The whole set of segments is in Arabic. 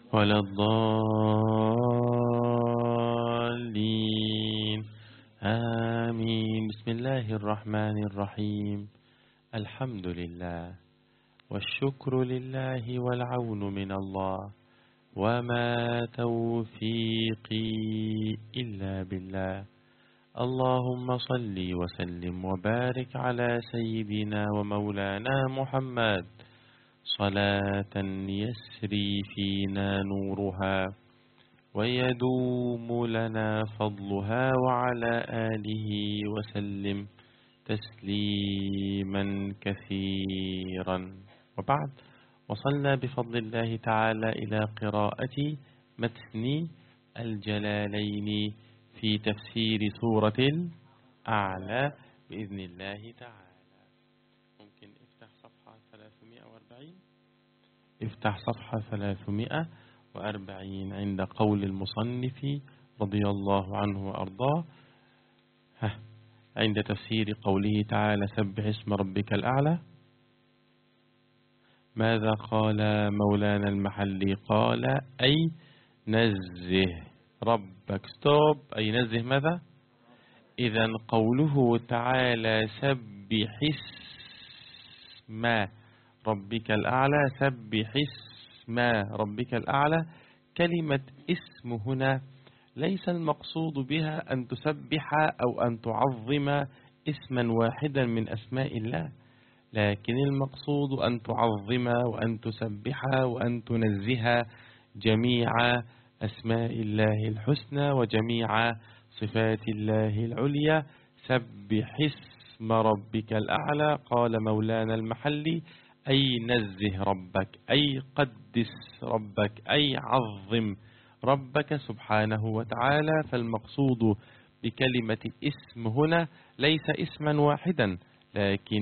ولا الضالين آمين. بسم الله الرحمن الرحيم. الحمد لله والشكر لله والعون من الله، وما توفيقي إلا بالله. اللهم صل وسلم وبارك على سيدنا ومولانا محمد صلاة يسري فينا نورها ويدوم لنا فضلها، وعلى آله وسلم تسليما كثيرا. وبعد، وصلنا بفضل الله تعالى إلى قراءة متن الجلالين في تفسير سورة الأعلى بإذن الله تعالى. ممكن افتح صفحة 340. افتح صفحة 340 عند قول المصنف رضي الله عنه وأرضاه، عند تفسير قوله تعالى: سبح اسم ربك الأعلى. ماذا قال مولانا المحلي؟ قال: أي نزه ربك. ستوب. أي نزه ماذا؟ إذن قوله تعالى سبح اسم ربك الأعلى، سبح اسم ربك الأعلى. كلمة اسم هنا ليس المقصود بها أن تسبح أو أن تعظم اسما واحدا من أسماء الله، لكن المقصود أن تعظم وأن تسبح وأن تنزه جميع أسماء الله الحسنى وجميع صفات الله العليا. سبح اسم ربك الأعلى. قال مولانا المحلي: أي نزه ربك، أي قدس ربك، أي عظم ربك سبحانه وتعالى. فالمقصود بكلمة اسم هنا ليس اسما واحدا، لكن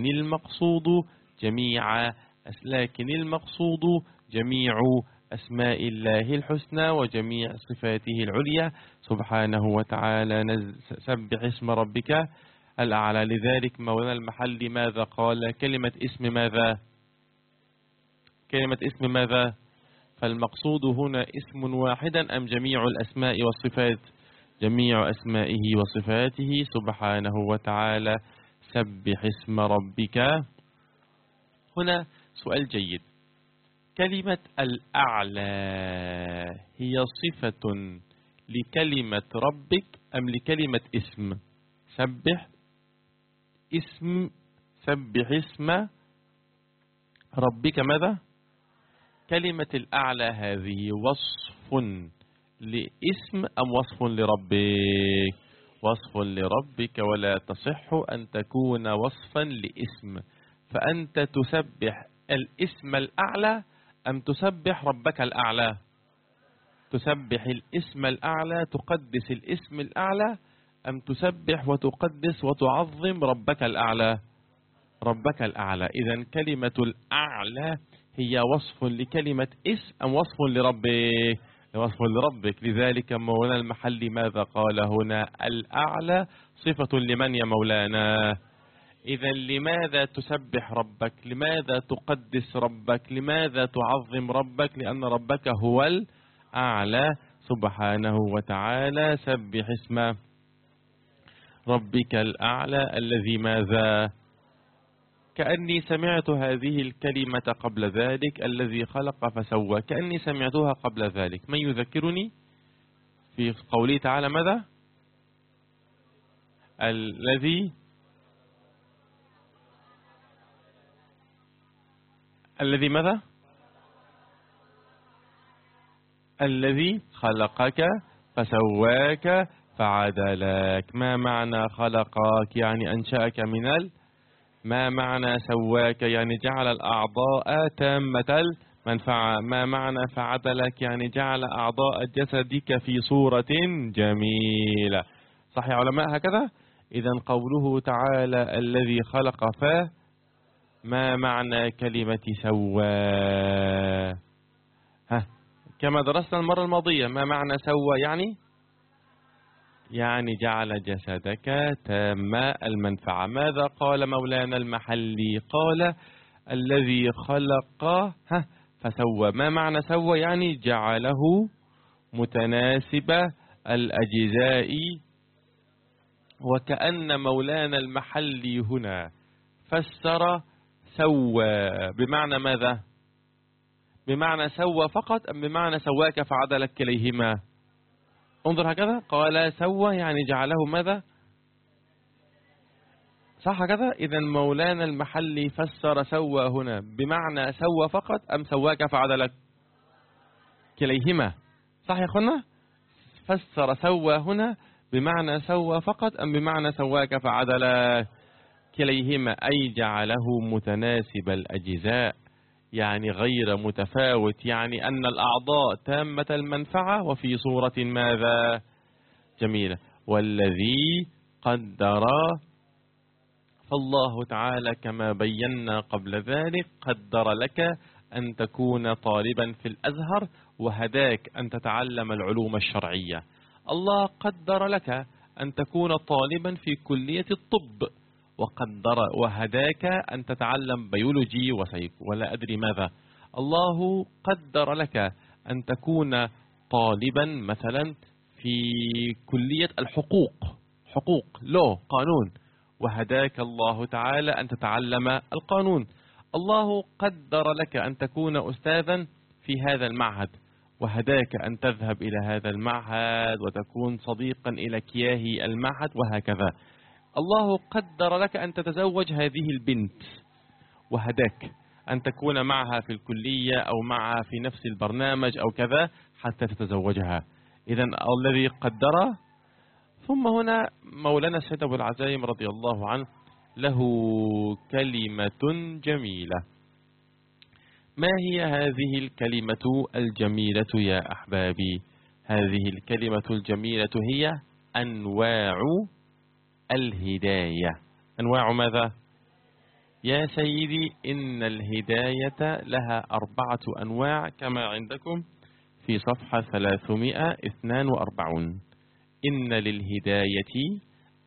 المقصود جميع أسماء الله الحسنى وجميع صفاته العليا سبحانه وتعالى. سبح اسم ربك الأعلى. لذلك مولانا المحلي ماذا قال؟ كلمة اسم ماذا؟ كلمة اسم ماذا؟ فالمقصود هنا اسم واحدا أم جميع الأسماء والصفات؟ جميع أسمائه وصفاته سبحانه وتعالى. سبح اسم ربك. هنا سؤال جيد. كلمة الأعلى هي صفة لكلمة ربك أم لكلمة اسم؟ سبح اسم ربك ماذا؟ كلمة الأعلى هذه وصف لاسم أم وصف لربك؟ وصف لربك، ولا تصح أن تكون وصفا لاسم. فأنت تسبح الاسم الأعلى أم تسبح ربك الأعلى؟ تسبح الاسم الأعلى، تقدس الاسم الأعلى، أم تسبح وتقدس وتعظم ربك الأعلى؟ ربك الأعلى. إذن كلمة الأعلى هي وصف لكلمة اسم أم وصف لربك؟ وصف لربك. لذلك مولانا المحلي ماذا قال هنا؟ الأعلى صفة لمن يا مولانا؟ إذا لماذا تسبح ربك؟ لماذا تقدس ربك؟ لماذا تعظم ربك؟ لأن ربك هو الأعلى سبحانه وتعالى. سبح اسم ربك الأعلى الذي ماذا؟ كأني سمعت هذه الكلمة قبل ذلك، الذي خلق فسوى، كأني سمعتها قبل ذلك. من يذكرني في قوله تعالى ماذا؟ الذي ماذا؟ الذي خلقك فسواك فعدلك. ما معنى خلقك؟ يعني أنشأك من ما معنى سواك؟ يعني جعل الأعضاء تامة المنفعة. ما معنى فعدلك؟ يعني جعل أعضاء جسدك في صورة جميلة. صح يا علماء هكذا؟ إذا قوله تعالى الذي خلق ما معنى كلمة سوى؟ كما درسنا المرة الماضية، ما معنى سوى؟ يعني جعل جسدك تام المنفعة. ماذا قال مولانا المحلي؟ قال الذي خلق فسوى. ما معنى سوى؟ يعني جعله متناسب الأجزاء. وكأن مولانا المحلي هنا فسر سوى بمعنى ماذا؟ بمعنى سوى فقط أم بمعنى سواك فعدلك كليهما؟ انظر هكذا، قال سوى يعني جعله ماذا؟ صح كذا؟ إذا مولانا المحلي فسر سوى هنا بمعنى سوى فقط أم سواك فعدلك كليهما؟ صح يا أخوانا؟ فسر سوى هنا بمعنى سوى فقط أم بمعنى سواك فعدلك كليهما، أي جعله متناسب الأجزاء، يعني غير متفاوت، يعني أن الأعضاء تامة المنفعة وفي صورة ماذا؟ جميلة. والذي قدر، فالله تعالى كما بينا قبل ذلك قدر لك أن تكون طالبا في الأزهر وهداك أن تتعلم العلوم الشرعية. الله قدر لك أن تكون طالبا في كلية الطب، وقدر وهداك أن تتعلم بيولوجي ولا أدري ماذا. الله قدر لك أن تكون طالبا مثلا في كلية الحقوق، حقوق لو قانون، وهداك الله تعالى أن تتعلم القانون. الله قدر لك أن تكون أستاذا في هذا المعهد، وهداك أن تذهب إلى هذا المعهد وتكون صديقا إلى كياه المعهد، وهكذا. الله قدر لك أن تتزوج هذه البنت، وهداك أن تكون معها في الكلية أو معها في نفس البرنامج أو كذا حتى تتزوجها. إذا الذي قدر. ثم هنا مولانا السيد أبو العزايم رضي الله عنه له كلمة جميلة. ما هي هذه الكلمة الجميلة يا أحبابي؟ هذه الكلمة الجميلة هي أنواع الهداية. أنواع ماذا؟ يا سيدي إن الهداية لها 4 أنواع كما عندكم في صفحة 342. إن للهداية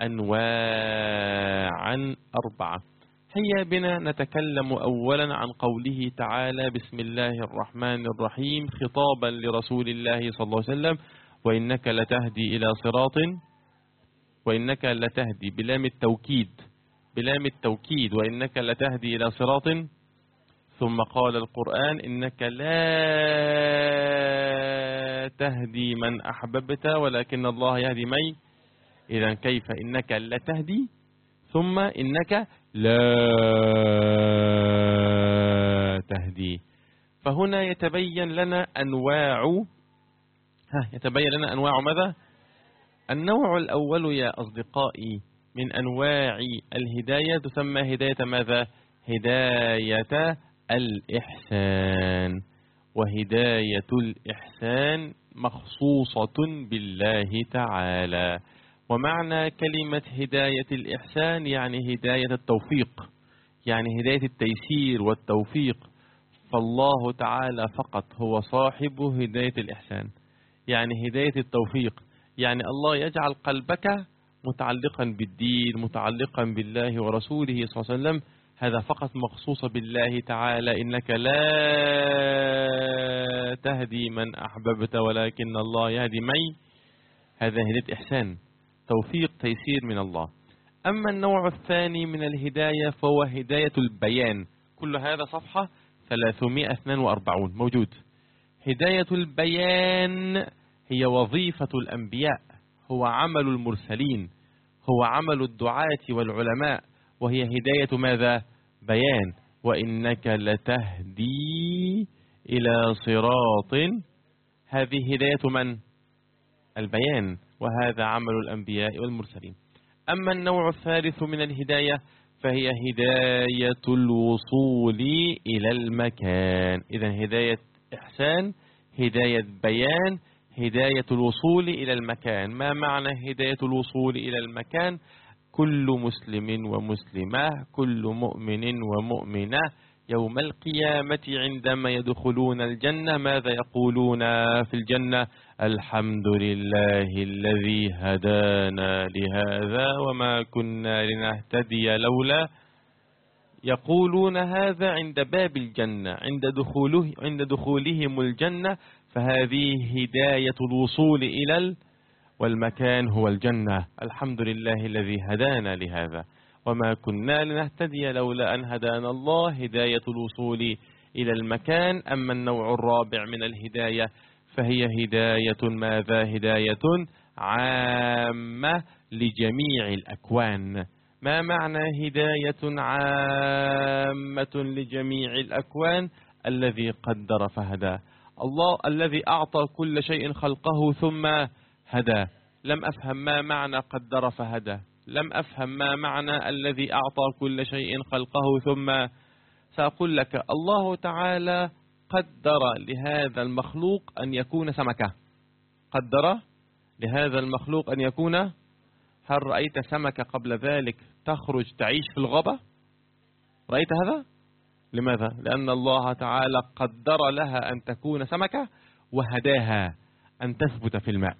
أنواعا 4. هيا بنا نتكلم أولا عن قوله تعالى بسم الله الرحمن الرحيم خطابا لرسول الله صلى الله عليه وسلم وإنك لتهدي إلى صراط، وإنك لتهدي بلام التوكيد، بلام التوكيد، وإنك لتهدي إلى صراط. ثم قال القرآن إنك لا تهدي من أحببت ولكن الله يهدي من. إذا كيف إنك لتهدي ثم إنك لا تهدي؟ فهنا يتبين لنا أنواع، يتبين لنا أنواع ماذا؟ النوع الأول يا أصدقائي من أنواع الهداية تسمى هداية ماذا؟ هداية الإحسان. وهداية الإحسان مخصوصة بالله تعالى. ومعنى كلمة هداية الإحسان يعني هداية التوفيق، يعني هداية التيسير والتوفيق. فالله تعالى فقط هو صاحب هداية الإحسان، يعني هداية التوفيق، يعني الله يجعل قلبك متعلقا بالدين، متعلقا بالله ورسوله صلى الله عليه وسلم. هذا فقط مخصوص بالله تعالى. إنك لا تهدي من أحببت ولكن الله يهدي من. هذا هداية إحسان، توفيق، تيسير من الله. أما النوع الثاني من الهداية فهو هداية البيان. كل هذا صفحة 342 موجود. هداية البيان هي وظيفة الأنبياء، هو عمل المرسلين، هو عمل الدعاة والعلماء، وهي هداية ماذا؟ بيان. وإنك لتهدي إلى صراط، هذه هداية من؟ البيان، وهذا عمل الأنبياء والمرسلين. أما النوع الثالث من الهداية فهي هداية الوصول إلى المكان. إذن هداية إحسان، هداية بيان، هداية الوصول إلى المكان. ما معنى هداية الوصول إلى المكان؟ كل مسلم ومسلمة، كل مؤمن ومؤمنة يوم القيامة عندما يدخلون الجنة ماذا يقولون في الجنة؟ الحمد لله الذي هدانا لهذا وما كنا لنهتدي لولا. يقولون هذا عند باب الجنة، عند دخولهم الجنة، فهذه هداية الوصول إلى والمكان هو الجنة. الحمد لله الذي هدانا لهذا، وما كنا لنهتدي لولا أن هدانا الله. هداية الوصول إلى المكان. أما النوع الرابع من الهداية فهي هداية ماذا؟ هداية عامة لجميع الأكوان. ما معنى هداية عامة لجميع الأكوان؟ الذي قدر فهدى. الله الذي أعطى كل شيء خلقه ثم هدى. لم أفهم ما معنى قدر فهدى، لم أفهم ما معنى الذي أعطى كل شيء خلقه ثم. سأقول لك. الله تعالى قدر لهذا المخلوق أن يكون سمكة. قدر لهذا المخلوق أن يكون. هل رأيت سمكة قبل ذلك تخرج تعيش في الغابة؟ رأيت هذا؟ لماذا؟ لأن الله تعالى قدر لها أن تكون سمكة وهداها أن تثبت في الماء.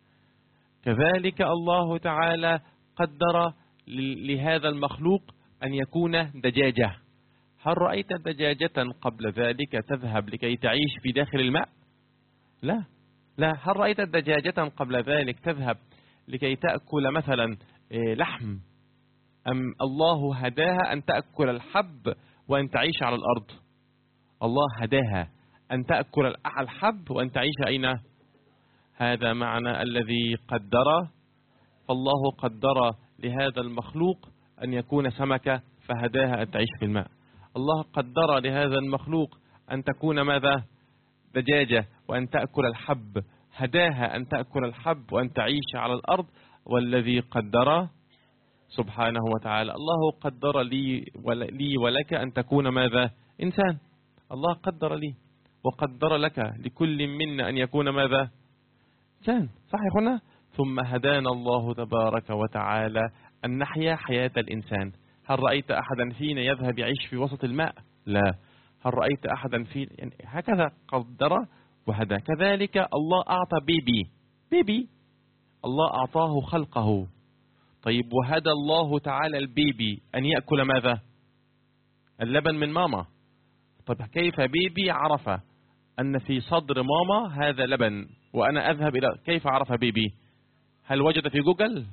كذلك الله تعالى قدر لهذا المخلوق أن يكون دجاجة. هل رأيت دجاجة قبل ذلك تذهب لكي تعيش في داخل الماء؟ لا. لا. هل رأيت دجاجة قبل ذلك تذهب لكي تأكل مثلا لحم؟ أم الله هداها أن تأكل الحب وأن تعيش على الأرض؟ الله هداها أن تأكل الحب وأن تعيش أين؟ هذا معنى الذي قدر. فالله قدر لهذا المخلوق أن يكون سمكة فهداها أن تعيش في الماء. الله قدر لهذا المخلوق أن تكون ماذا؟ دجاجة وأن تأكل الحب، هداها أن تأكل الحب وأن تعيش على الأرض. والذي قدر سبحانه وتعالى. الله قدر لي ولك أن تكون ماذا؟ إنسان. الله قدر لي وقدر لك لكل منا أن يكون ماذا؟ إنسان. صح يا أخوانا؟ ثم هدانا الله تبارك وتعالى أن نحيا حياة الإنسان. هل رأيت أحدا فينا يذهب يعيش في وسط الماء؟ لا. هل رأيت أحدا فينا يعني هكذا قدر وهدى. كذلك الله أعطى بيبي الله أعطاه خلقه. طيب وهدى الله تعالى البيبي أن يأكل ماذا؟ اللبن من ماما. طيب كيف بيبي عرف أن في صدر ماما هذا لبن وأنا أذهب إلى. كيف عرف بيبي؟ هل وجد في جوجل؟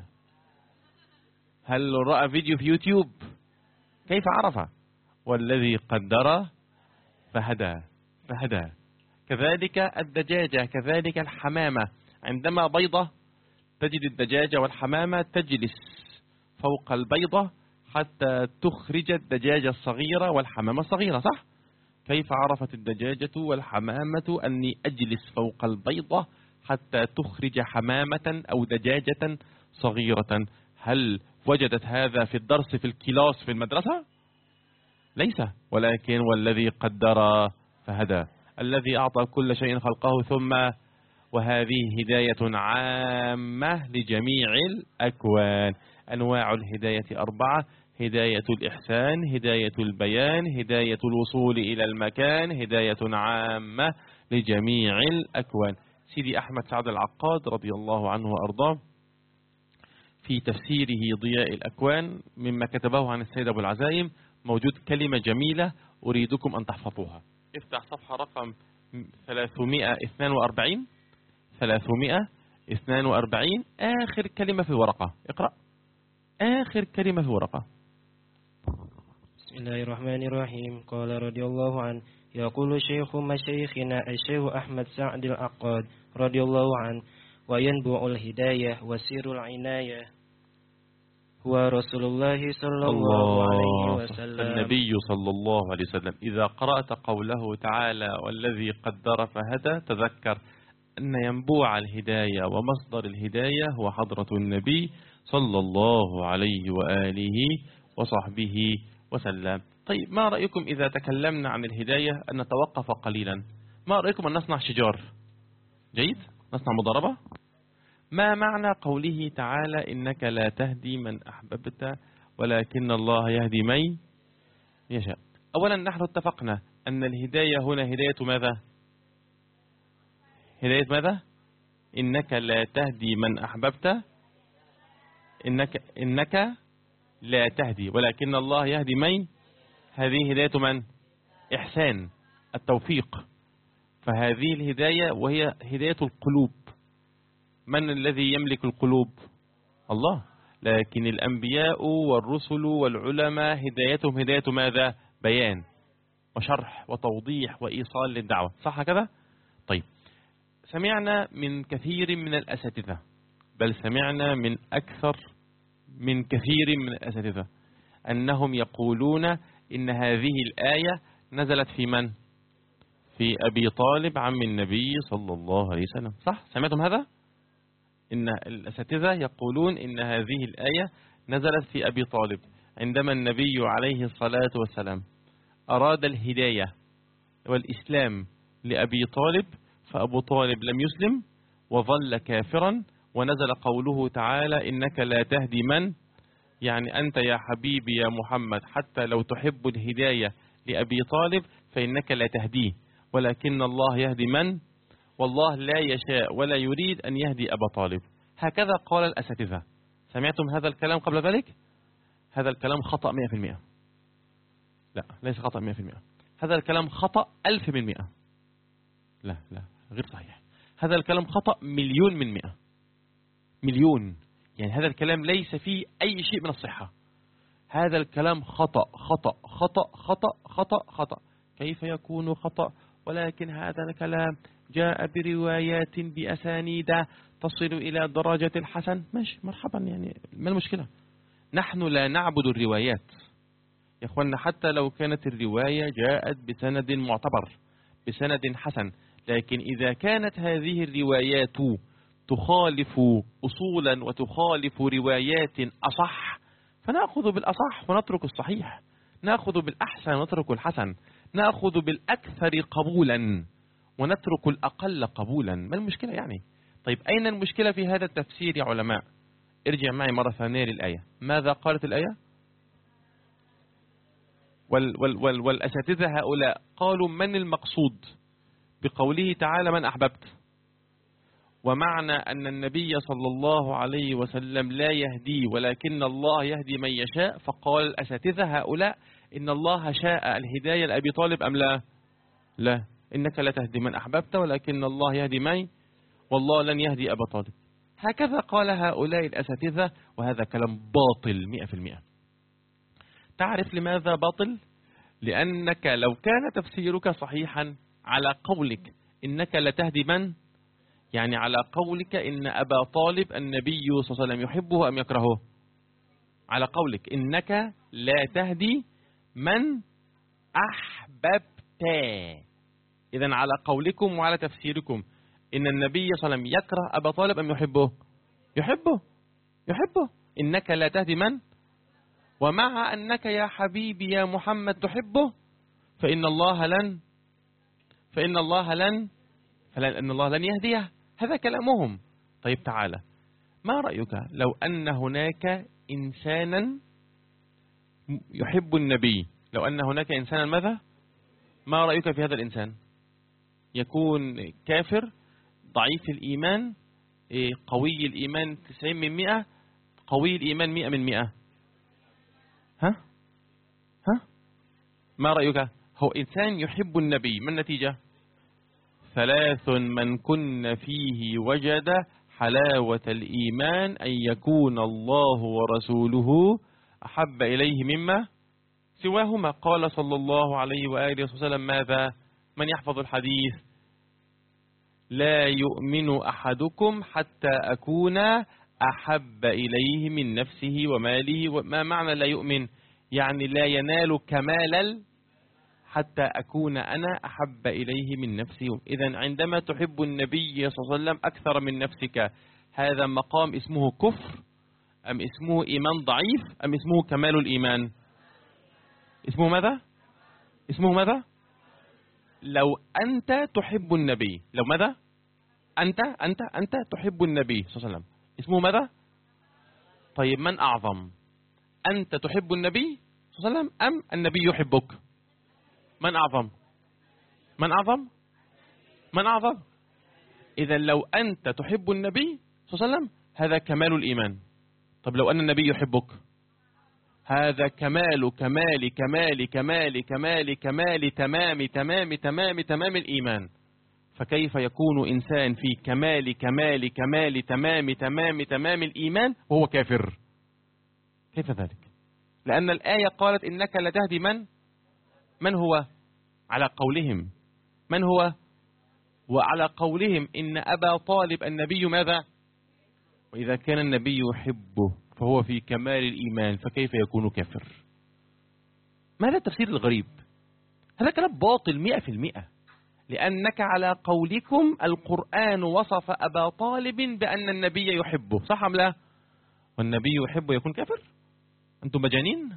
هل رأى فيديو في يوتيوب؟ كيف عرف؟ والذي قدر فهدى. كذلك الدجاجة، كذلك الحمامة. عندما بيضة تجد الدجاجة والحمامة تجلس فوق البيضة حتى تخرج الدجاجة الصغيرة والحمامة الصغيرة، صح؟ كيف عرفت الدجاجة والحمامة أني أجلس فوق البيضة حتى تخرج حمامة أو دجاجة صغيرة؟ هل وجدت هذا في الدرس في الكلاس في المدرسة؟ ليس. ولكن والذي قدر فهدى. الذي أعطى كل شيء خلقه ثم. وهذه هداية عامة لجميع الأكوان. أنواع الهداية 4: هداية الإحسان، هداية البيان، هداية الوصول إلى المكان، هداية عامة لجميع الأكوان. سيدي أحمد سعد العقاد رضي الله عنه وأرضاه في تفسيره ضياء الأكوان مما كتبه عن السيد أبو العزائم موجود كلمة جميلة أريدكم أن تحفظوها. افتح صفحة رقم 342 آخر كلمة في الورقة. اقرأ آخر كلمة في الورقة. بسم الله الرحمن الرحيم. قال رضي الله عنه: يقول شيخ مشايخنا الشيخ أحمد سعد العقاد رضي الله عنه: وينبع الهداية وسير العناية هو رسول الله صلى الله عليه وسلم. النبي صلى الله عليه وسلم. إذا قرأت قوله تعالى والذي قدر فهدى تذكر أن ينبوع الهداية ومصدر الهداية هو حضرة النبي صلى الله عليه وآله وصحبه وسلم. طيب ما رأيكم إذا تكلمنا عن الهداية أن نتوقف قليلا؟ ما رأيكم أن نصنع شجار؟ جيد؟ نصنع مضاربة؟ ما معنى قوله تعالى إنك لا تهدي من أحببت ولكن الله يهدي من يشاء؟ أولا نحن اتفقنا أن الهداية هنا هداية ماذا؟ هداية ماذا؟ إنك لا تهدي من أحببت. إنك لا تهدي ولكن الله يهدي من. هذه هداية من؟ إحسان، التوفيق. فهذه الهداية وهي هداية القلوب. من الذي يملك القلوب؟ الله. لكن الأنبياء والرسل والعلماء هدايتهم هداية ماذا؟ بيان وشرح وتوضيح وإيصال للدعوة، صح كذا؟ طيب، سمعنا من كثير من الأساتذة، بل سمعنا من أكثر من كثير من الأساتذة أنهم يقولون إن هذه الآية نزلت في من؟ في أبي طالب عم النبي صلى الله عليه وسلم، صح؟ سمعتم هذا؟ إن الأساتذة يقولون إن هذه الآية نزلت في أبي طالب عندما النبي عليه الصلاة والسلام أراد الهداية والإسلام لأبي طالب، فأبو طالب لم يسلم وظل كافرا، ونزل قوله تعالى إنك لا تهدي من، يعني أنت يا حبيبي يا محمد حتى لو تحب الهداية لأبي طالب فإنك لا تهديه، ولكن الله يهدي من، والله لا يشاء ولا يريد أن يهدي أبا طالب. هكذا قال الأساتذة. سمعتم هذا الكلام قبل ذلك؟ هذا الكلام خطأ 100%. لا، ليس خطأ 100%. هذا الكلام خطأ 1000%. لا غير صحيح. هذا الكلام خطأ 1,000,000%. مليون. يعني هذا الكلام ليس فيه أي شيء من الصحة. هذا الكلام خطأ خطأ خطأ خطأ خطأ خطأ. كيف يكون خطأ؟ ولكن هذا الكلام جاء بروايات بأسانيد تصل إلى درجة الحسن. ماشي، مرحبا، يعني ما المشكلة؟ نحن لا نعبد الروايات يا أخوانا، حتى لو كانت الرواية جاءت بسند معتبر بسند حسن، لكن إذا كانت هذه الروايات تخالف أصولا وتخالف روايات أصح فنأخذ بالأصح ونترك الصحيح، نأخذ بالأحسن ونترك الحسن، نأخذ بالأكثر قبولا ونترك الأقل قبولا. ما المشكلة يعني؟ طيب، أين المشكلة في هذا التفسير يا علماء؟ ارجع معي مرة ثانية للآية. ماذا قالت الآية؟ والأساتذة هؤلاء قالوا من المقصود بقوله تعالى من أحببت، ومعنى أن النبي صلى الله عليه وسلم لا يهدي ولكن الله يهدي من يشاء، فقال الأساتذة هؤلاء إن الله شاء الهداية لأبي طالب أم لا؟ لا، إنك لا تهدي من أحببت ولكن الله يهدي من، والله لن يهدي أبا طالب. هكذا قال هؤلاء الأساتذة، وهذا كلام باطل 100%. تعرف لماذا باطل؟ لأنك لو كان تفسيرك صحيحا على قولك إنك لا تهدي من، يعني على قولك إن أبا طالب النبي صلى الله عليه وسلم يحبه أم يكرهه، على قولك إنك لا تهدي من أحببت، إذن على قولكم وعلى تفسيركم إن النبي صلى الله عليه وسلم يكره أبا طالب أم يحبه؟ يحبه. إنك لا تهدي من، ومع أنك يا حبيبي يا محمد تحبه فإن الله لن يهديه. هذا كلامهم. طيب تعالى، ما رأيك لو أن هناك إنسانا يحب النبي، لو أن هناك إنسانا ماذا؟ ما رأيك في هذا الإنسان؟ يكون كافر ضعيف الإيمان، قوي الإيمان 90%، قوي الإيمان 100%. ها؟ ما رأيك؟ هو إنسان يحب النبي، ما النتيجة؟ 3 من كن فيه وجد حلاوة الإيمان أن يكون الله ورسوله أحب إليه مما سواهما. قال صلى الله عليه وآله وسلم ماذا؟ من يحفظ الحديث؟ لا يؤمن أحدكم حتى أكون أحب إليه من نفسه وماله. ما معنى لا يؤمن؟ يعني لا ينال كمال حتى أكون أنا أحب إليه من نفسي. إذن عندما تحب النبي صلى الله عليه وسلم أكثر من نفسك، هذا مقام اسمه كفر أم اسمه إيمان ضعيف أم اسمه كمال الإيمان؟ اسمه ماذا؟ لو أنت تحب النبي، لو ماذا؟ أنت تحب النبي صلى الله عليه وسلم، اسمه ماذا؟ طيب، من أعظم؟ أنت تحب النبي صلى الله عليه وسلم أم النبي يحبك؟ من أعظم؟ إذا لو أنت تحب النبي صلى الله عليه وسلم هذا كمال الإيمان. طب لو أن النبي يحبك، هذا كمال كمال كمال كمال كمال كمال تمام تمام تمام تمام الإيمان. فكيف يكون إنسان في كمال كمال كمال تمام تمام تمام الإيمان وهو كافر؟ كيف ذلك؟ لأن الآية قالت إنك لتهدي من هو على قولهم، من هو؟ وعلى قولهم إن أبا طالب النبي ماذا؟ وإذا كان النبي يحبه فهو في كمال الإيمان، فكيف يكون كافر؟ ما هذا التفسير الغريب؟ هذا كلام باطل 100%. لأنك على قولكم القرآن وصف أبا طالب بأن النبي يحبه، صح أم لا؟ والنبي يحبه يكون كافر؟ أنتم مجانين؟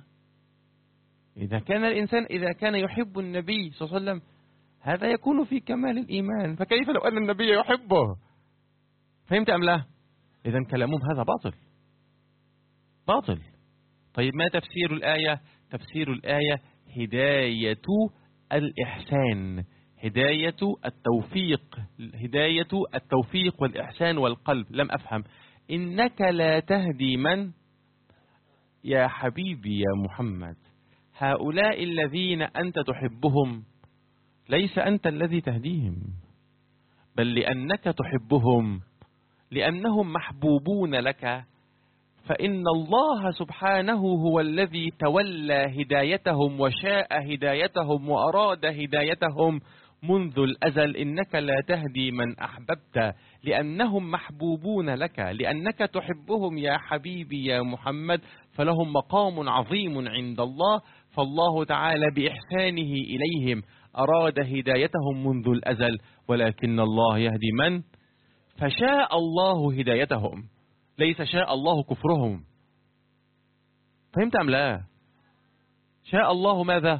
إذا كان الإنسان كان يحب النبي صلى الله عليه وسلم هذا يكون في كمال الإيمان، فكيف لو أن النبي يحبه؟ فهمت أم لا؟ إذن كلامهم هذا باطل باطل. طيب ما تفسير الآية؟ تفسير الآية هداية الإحسان، هداية التوفيق، هداية التوفيق والإحسان والقلب. لم أفهم. إنك لا تهدي من؟ يا حبيبي يا محمد، هؤلاء الذين أنت تحبهم ليس أنت الذي تهديهم، بل لأنك تحبهم، لأنهم محبوبون لك، فإن الله سبحانه هو الذي تولى هدايتهم وشاء هدايتهم وأراد هدايتهم منذ الأزل. إنك لا تهدي من أحببت، لأنهم محبوبون لك، لأنك تحبهم يا حبيبي يا محمد، فلهم مقام عظيم عند الله. فالله تعالى بإحسانه إليهم أراد هدايتهم منذ الأزل، ولكن الله يهدي من؟ فشاء الله هدايتهم، ليس شاء الله كفرهم. فهمت أم لا؟ شاء الله ماذا؟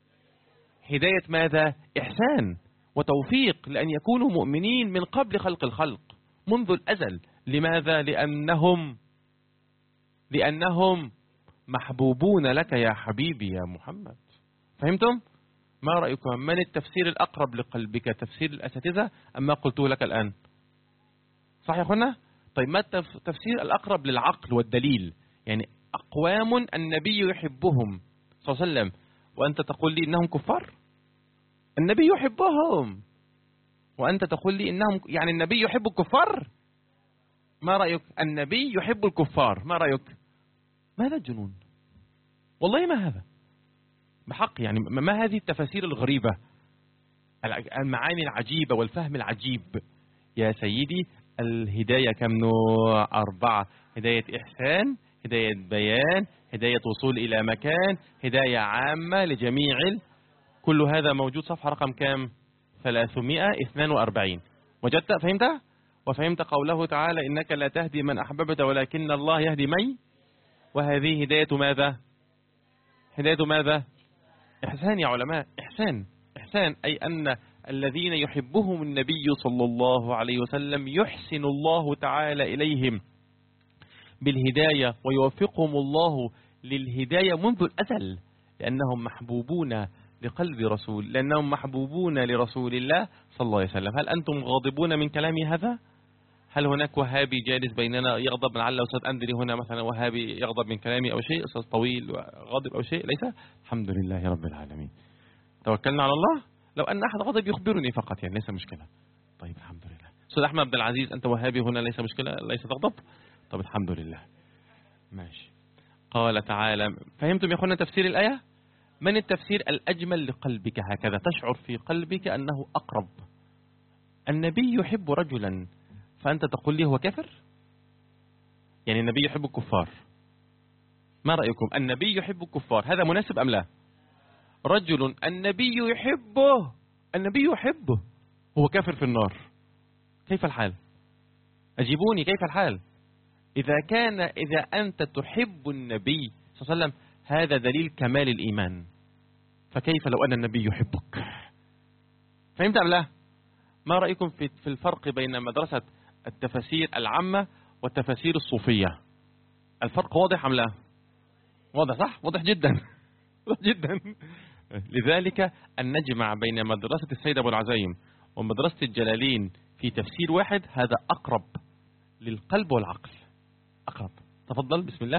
هداية ماذا؟ إحسان وتوفيق، لأن يكونوا مؤمنين من قبل خلق الخلق منذ الأزل. لماذا؟ لأنهم محبوبون لك يا حبيبي يا محمد. فهمتم؟ ما رأيكم؟ من التفسير الأقرب لقلبك؟ تفسير الأساتذة أم ما قلته لك الآن؟ صح يا أخوانا؟ طيب ما التفسير الأقرب للعقل والدليل؟ يعني أقوام النبي يحبهم صلى الله عليه وسلم وأنت تقول لي إنهم كفار؟ النبي يحبهم وأنت تقول لي إنهم، يعني النبي يحب الكفار؟ ما رأيك؟ النبي يحب الكفار، ما رأيك؟ ما هذا الجنون؟ والله ما هذا بحق. يعني ما هذه التفاسير الغريبة، المعاني العجيبة والفهم العجيب؟ يا سيدي الهداية كم نوع؟ 4. هداية إحسان، هداية بيان، هداية وصول إلى مكان، هداية عامة لجميع كل هذا موجود. صفحة رقم كام؟ 342. وجدت؟ فهمت؟ وفهمت قوله تعالى إنك لا تهدي من أحببت ولكن الله يهدي من؟ وهذه هداية ماذا؟ هداية ماذا؟ إحسان يا علماء، إحسان. إحسان أي أن الذين يحبهم النبي صلى الله عليه وسلم يحسن الله تعالى إليهم بالهداية ويوفقهم الله للهداية منذ الأزل، لأنهم محبوبون لقلب رسول، لأنهم محبوبون لرسول الله صلى الله عليه وسلم. هل أنتم غاضبون من كلامي هذا؟ هل هناك وهابي جالس بيننا يغضب؟ لعل أستاذ أندري هنا مثلا وهابي يغضب من كلامي أو شيء؟ أستاذ طويل غاضب أو شيء؟ ليس. الحمد لله رب العالمين، توكلنا على الله. لو أن أحد غضب يخبرني فقط، يعني ليس مشكلة. طيب الحمد لله. أستاذ أحمد عبد العزيز أنت وهابي هنا، ليس مشكلة، ليس تغضب. طيب الحمد لله ماشي. قال تعالى، فهمتم يا أخوانا تفسير الآية؟ من التفسير الأجمل لقلبك؟ هكذا تشعر في قلبك أنه أقرب. النبي يحب رجلا فأنت تقول لي هو كافر؟ يعني النبي يحب الكفار. ما رأيكم؟ النبي يحب الكفار، هذا مناسب أم لا؟ رجل النبي يحبه، النبي يحبه، هو كافر في النار، كيف الحال؟ أجيبوني، كيف الحال؟ إذا أنت تحب النبي صلى الله عليه وسلم هذا دليل كمال الإيمان، فكيف لو أن النبي يحبك؟ فهمت أم لا؟ ما رأيكم في الفرق بين مدرسة التفاسير العامة والتفاسير الصوفية؟ الفرق واضح أم لا؟ واضح صح؟ واضح جدا واضح جدا. لذلك أن نجمع بين مدرسة السيد أبو العزيم ومدرسة الجلالين في تفسير واحد، هذا أقرب للقلب والعقل، أقرب. تفضل بسم الله.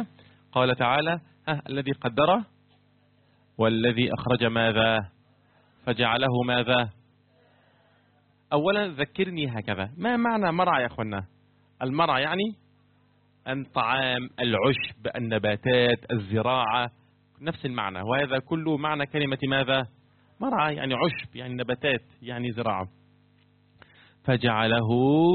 قال تعالى الذي قدر والذي أخرج ماذا فجعله ماذا. أولا ذكرني هكذا، ما معنى مرعى يا أخوانا؟ المرعى يعني الطعام، العشب، النباتات، الزراعة، نفس المعنى، وهذا كله معنى كلمة ماذا؟ مرعى، يعني عشب، يعني نباتات، يعني زراعة. فجعله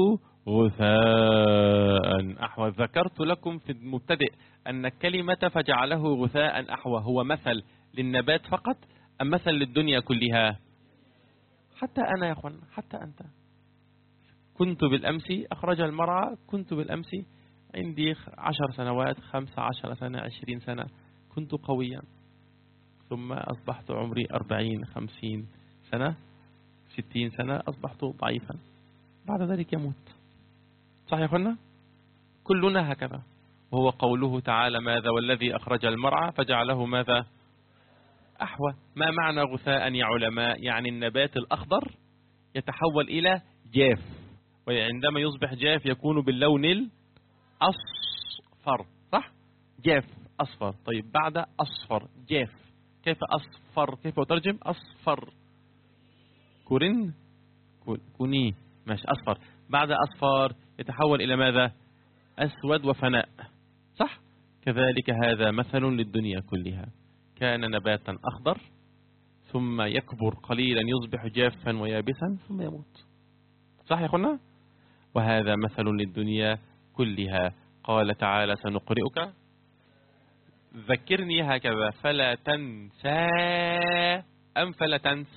غثاء أحوى. ذكرت لكم في المبتدئ أن كلمة فجعله غثاء أحوى هو مثل للنبات فقط أم مثل للدنيا كلها؟ حتى أنا يا أخوان، حتى أنت. كنت بالأمس أخرج المرعى، كنت بالأمس عندي 10 سنوات، 15 سنة، 20 سنة، كنت قويا، ثم أصبحت عمري 40 50 سنة 60 سنة أصبحت ضعيفا، بعد ذلك يموت. صح يا أخوانا؟ كلنا هكذا. وهو قوله تعالى ماذا؟ والذي أخرج المرعى فجعله ماذا؟ أحوى. ما معنى غثاء يا علماء؟ يعني النبات الأخضر يتحول إلى جاف، وعندما يصبح جاف يكون باللون الأصفر. صح؟ جاف أصفر. طيب بعد أصفر جاف، كيف أصفر؟ كيف أترجم؟ أصفر كورين كوني، ماشي، أصفر. بعد أصفر يتحول إلى ماذا؟ أسود وفناء. صح؟ كذلك هذا مثل للدنيا كلها، كان نباتا أخضر ثم يكبر قليلا يصبح جافا ويابسا ثم يموت. صح يا أخوانا؟ وهذا مثل للدنيا كلها. قال تعالى سنقرئك ذكرني هكذا فلا تنسى أم فلا تنس.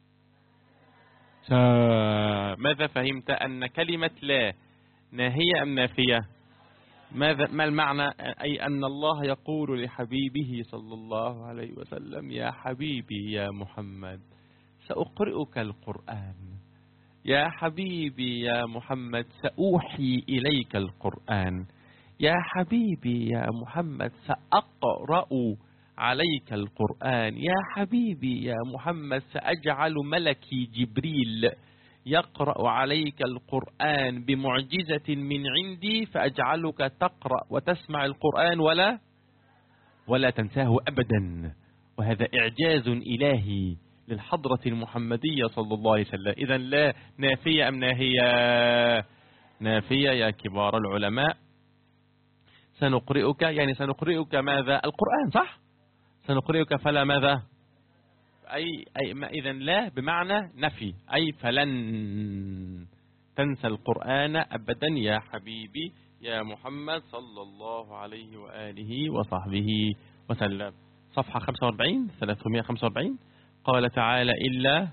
ماذا فهمت؟ أن كلمة لا ناهية أم نافية؟ ما المعنى؟ أي أن الله يقول لحبيبه صلى الله عليه وسلم يا حبيبي يا محمد سأقرئك القرآن، يا حبيبي يا محمد سأوحي إليك القرآن، يا حبيبي يا محمد سأقرأ عليك القرآن، يا حبيبي يا محمد سأجعل ملكي جبريل يقرأ عليك القرآن بمعجزة من عندي فأجعلك تقرأ وتسمع القرآن ولا تنساه أبدا. وهذا إعجاز إلهي للحضرة المحمدية صلى الله عليه وسلم. إذن لا نافية أم ناهية؟ نافية يا كبار العلماء. سنقرئك يعني سنقرئك ماذا؟ القرآن. صح؟ سنقرئك فلا ماذا؟ أي إذن لا بمعنى نفي، أي فلن تنسى القرآن أبدا يا حبيبي يا محمد صلى الله عليه وآله وصحبه وسلم. صفحة 45 345. قال تعالى إلا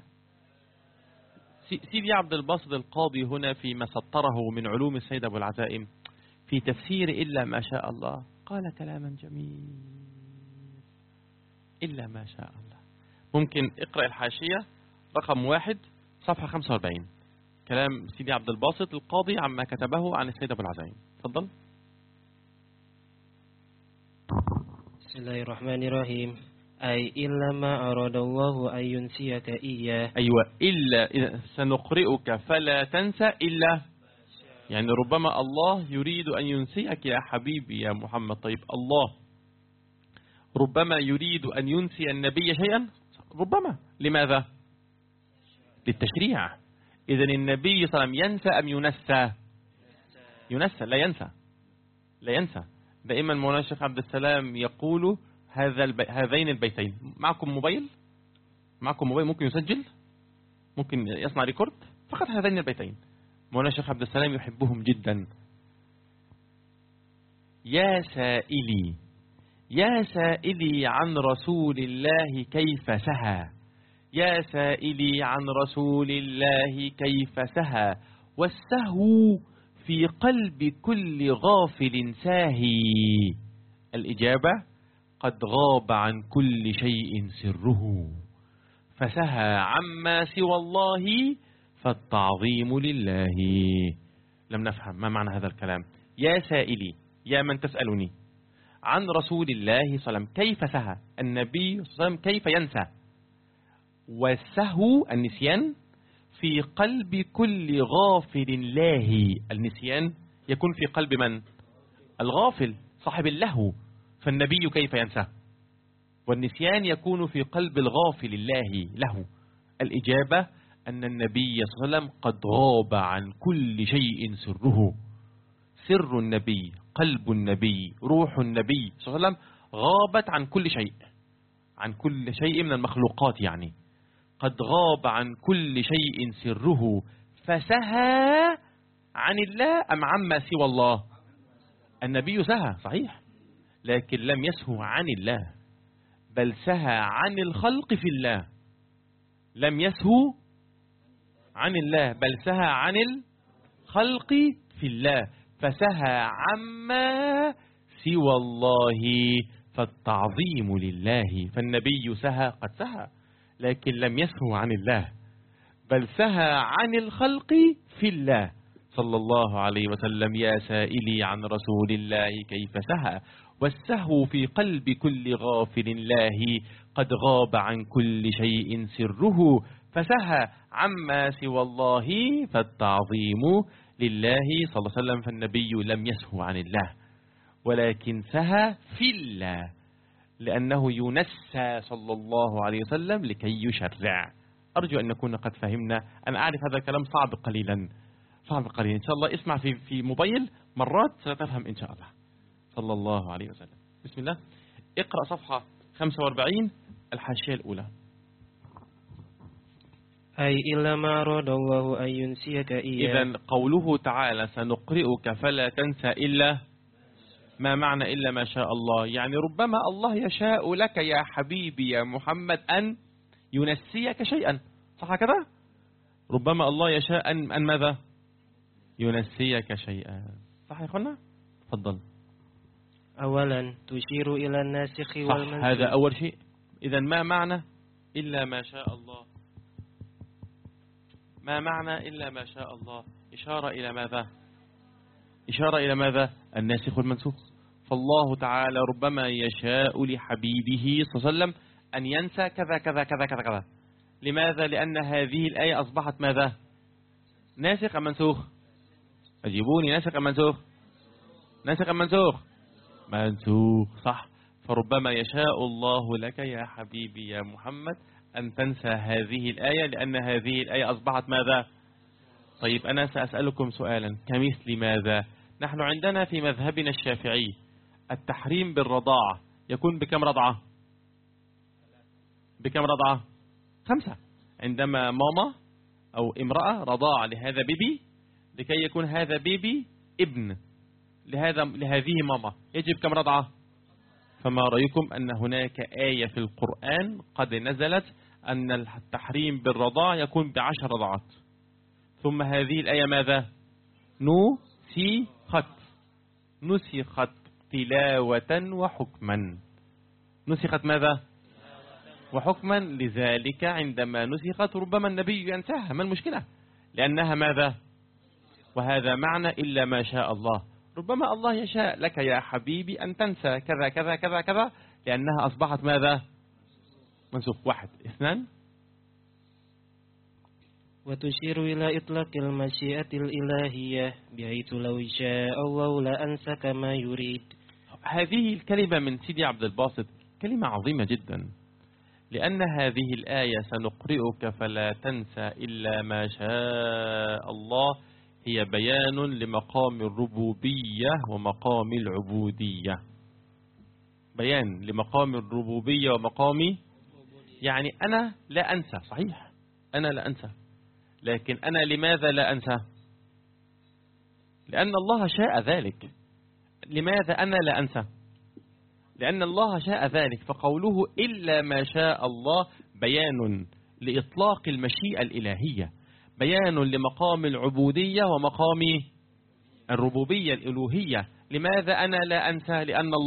سيدي عبد الباسط القاضي هنا فيما سطره من علوم السيد أبو العزائم في تفسير إلا ما شاء الله قال كلاما جميل. إلا ما شاء الله. ممكن اقرأ الحاشية رقم 1 صفحة 45، كلام سيدي عبد الباسط القاضي عما كتبه عن السيد أبو العزائم. تفضل. بسم الله الرحمن الرحيم. أي إلا ما أراد الله أن ينسيك إياه. أيوة، إلا سنقرئك فلا تنسى إلا، يعني ربما الله يريد أن ينسيك يا حبيبي يا محمد. طيب الله ربما يريد أن ينسي النبي شيئا، ربما. لماذا؟ للتشريع. إذن النبي صلى الله عليه وسلم ينسى أم ينسى؟ ينسى، لا ينسى، لا ينسى. دائما مولانا الشيخ عبد السلام يقول هذين البيتين. معكم موبايل؟ معكم موبايل ممكن يسجل، ممكن يصنع ريكورد، فقط هذين البيتين مولانا الشيخ عبد السلام يحبهم جدا. يا سائلي، يا سائلي عن رسول الله كيف سهى، يا سائلي عن رسول الله كيف سهى، والسهو في قلب كل غافل ساهي. الإجابة قد غاب عن كل شيء سره، فسهى عما سوى الله فالتعظيم لله. لم نفهم ما معنى هذا الكلام. يا سائلي، يا من تسألني عن رسول الله صلى الله عليه وسلم كيف سهى، النبي صلى الله عليه وسلم كيف ينسى. والسهو النسيان في قلب كل غافل لاهي. النسيان يكون في قلب من؟ الغافل صاحب اللهو. فالنبي كيف ينسى؟ والنسيان يكون في قلب الغافل الله له. الإجابة أن النبي صلى الله عليه وسلم قد غاب عن كل شيء سره. سر النبي، قلب النبي، روح النبي صلى الله عليه وسلم غابت عن كل شيء، عن كل شيء من المخلوقات يعني. قد غاب عن كل شيء سره، فسهى عن الله أم عما سوى الله؟ النبي سهى صحيح، لكن لم يسهو عن الله، بل سهى عن الخلق في الله. لم يسهو عن الله، بل سهى عن الخلق في الله، فسهى عما سوى الله، فالتعظيم لله. فالنبي سهى، قد سهى، لكن لم يسهو عن الله، بل سهى عن الخلق في الله صلى الله عليه وسلم. يا سائلي عن رسول الله كيف سهى؟ والسهو في قلب كل غافل الله، قد غاب عن كل شيء سره، فسهى عما سوى الله، فالتعظيم لله صلى الله عليه وسلم. فالنبي لم يسهو عن الله، ولكن سهى في الله، لأنه ينسى صلى الله عليه وسلم لكي يشرع. أرجو أن نكون قد فهمنا. أنا أعرف هذا الكلام صعب قليلا، صعب قليلا. إن شاء الله اسمع في موبايل مرات ستفهم إن شاء الله. صلى الله عليه وسلم. بسم الله. اقرأ صفحة 45 الحاشية الأولى. أي إلا ما أراد الله أن ينسيك إياه. إذن قوله تعالى سنقرئك فلا تنسى إلا ما معنى إلا ما شاء الله؟ يعني ربما الله يشاء لك يا حبيبي يا محمد أن ينسيك شيئا، صح كده؟ ربما الله يشاء أن ماذا؟ ينسيك شيئا، صح يا أخوانا؟ تفضل. أولا تشير إلى الناسخ والمنسوخ. هذا أول شيء. إذن ما معنى إلا ما شاء الله؟ ما معنى إلا ما شاء الله؟ إشارة إلى ماذا؟ إشارة إلى ماذا؟ الناسخ والمنسوخ. فالله تعالى ربما يشاء لحبيبه صلى الله عليه وسلم أن ينسى كذا كذا كذا كذا كذا. لماذا؟ لأن هذه الآية أصبحت ماذا؟ ناسخ أم منسوخ؟ أجيبوني، ناسخ أم منسوخ؟ ناسخ أم منسوخ؟ منسوخ، صح. فربما يشاء الله لك يا حبيبي يا محمد أن تنسى هذه الآية، لأن هذه الآية أصبحت ماذا؟ طيب أنا سأسألكم سؤالا كمثل ماذا؟ نحن عندنا في مذهبنا الشافعي التحريم بالرضاعة يكون بكم رضعة؟ بكم رضعة؟ 5. عندما ماما أو امرأة رضاع لهذا بيبي لكي يكون هذا بيبي ابن لهذه ماما، يجب كم رضعة؟ فما رأيكم أن هناك آية في القرآن قد نزلت أن التحريم بالرضاع يكون ب10 رضعات، ثم هذه الآية ماذا؟ نسخت تلاوة وحكما. نسخت ماذا؟ وحكما. لذلك عندما نسخت ربما النبي ينساها، ما المشكلة؟ لأنها ماذا؟ وهذا معنى إلا ما شاء الله. ربما الله يشاء لك يا حبيبي أن تنسى كذا كذا كذا كذا، لأنها أصبحت ماذا؟ منسوخ. 1. 2. وتشير إلى إطلاق المشيئة الإلهية بحيث لو شاء الله لأنسى كما يريد. هذه الكلمة من سيدي عبد الباسط كلمة عظيمة جدا، لأن هذه الآية سنقرئك فلا تنسى إلا ما شاء الله هي بيان لمقام الربوبية ومقام العبودية. بيان لمقام الربوبية ومقام، يعني أنا لا أنسى، صحيح أنا لا أنسى، لكن أنا لماذا لا أنسى؟ لأن الله شاء ذلك. لماذا أنا لا أنسى؟ لأن الله شاء ذلك. فقوله إلا ما شاء الله بيان لإطلاق المشيئة الإلهية، بيان لمقام العبودية ومقام الربوبية الإلوهية. لماذا أنا لا أنسى؟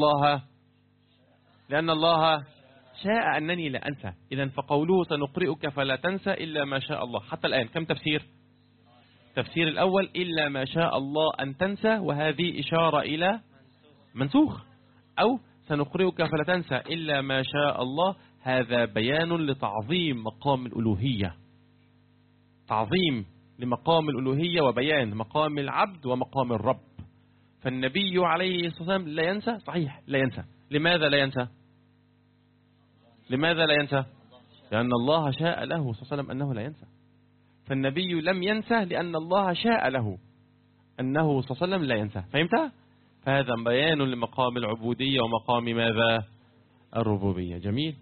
لأن الله شاء أنني لا أنسى. إذن فقوله سنقرئك فلا تنسى إلا ما شاء الله. حتى الآن كم تفسير؟ تفسير الأول إلا ما شاء الله أن تنسى، وهذه إشارة إلى منسوخ. أو سنقرئك فلا تنسى إلا ما شاء الله، هذا بيان لتعظيم مقام الألوهية، تعظيم لمقام الألوهية وبيان مقام العبد ومقام الرب. فالنبي عليه الصلاة والسلام لا ينسى، صحيح لا ينسى، لماذا لا ينسى؟ لماذا لا ينسى؟ لأن الله شاء له صلى الله عليه وسلم أنه لا ينسى. فالنبي لم ينسى لأن الله شاء له أنه صلى الله عليه وسلم لا ينسى. فهمت؟ فهذا بيان لمقام العبودية ومقام ماذا؟ الربوبية. جميل.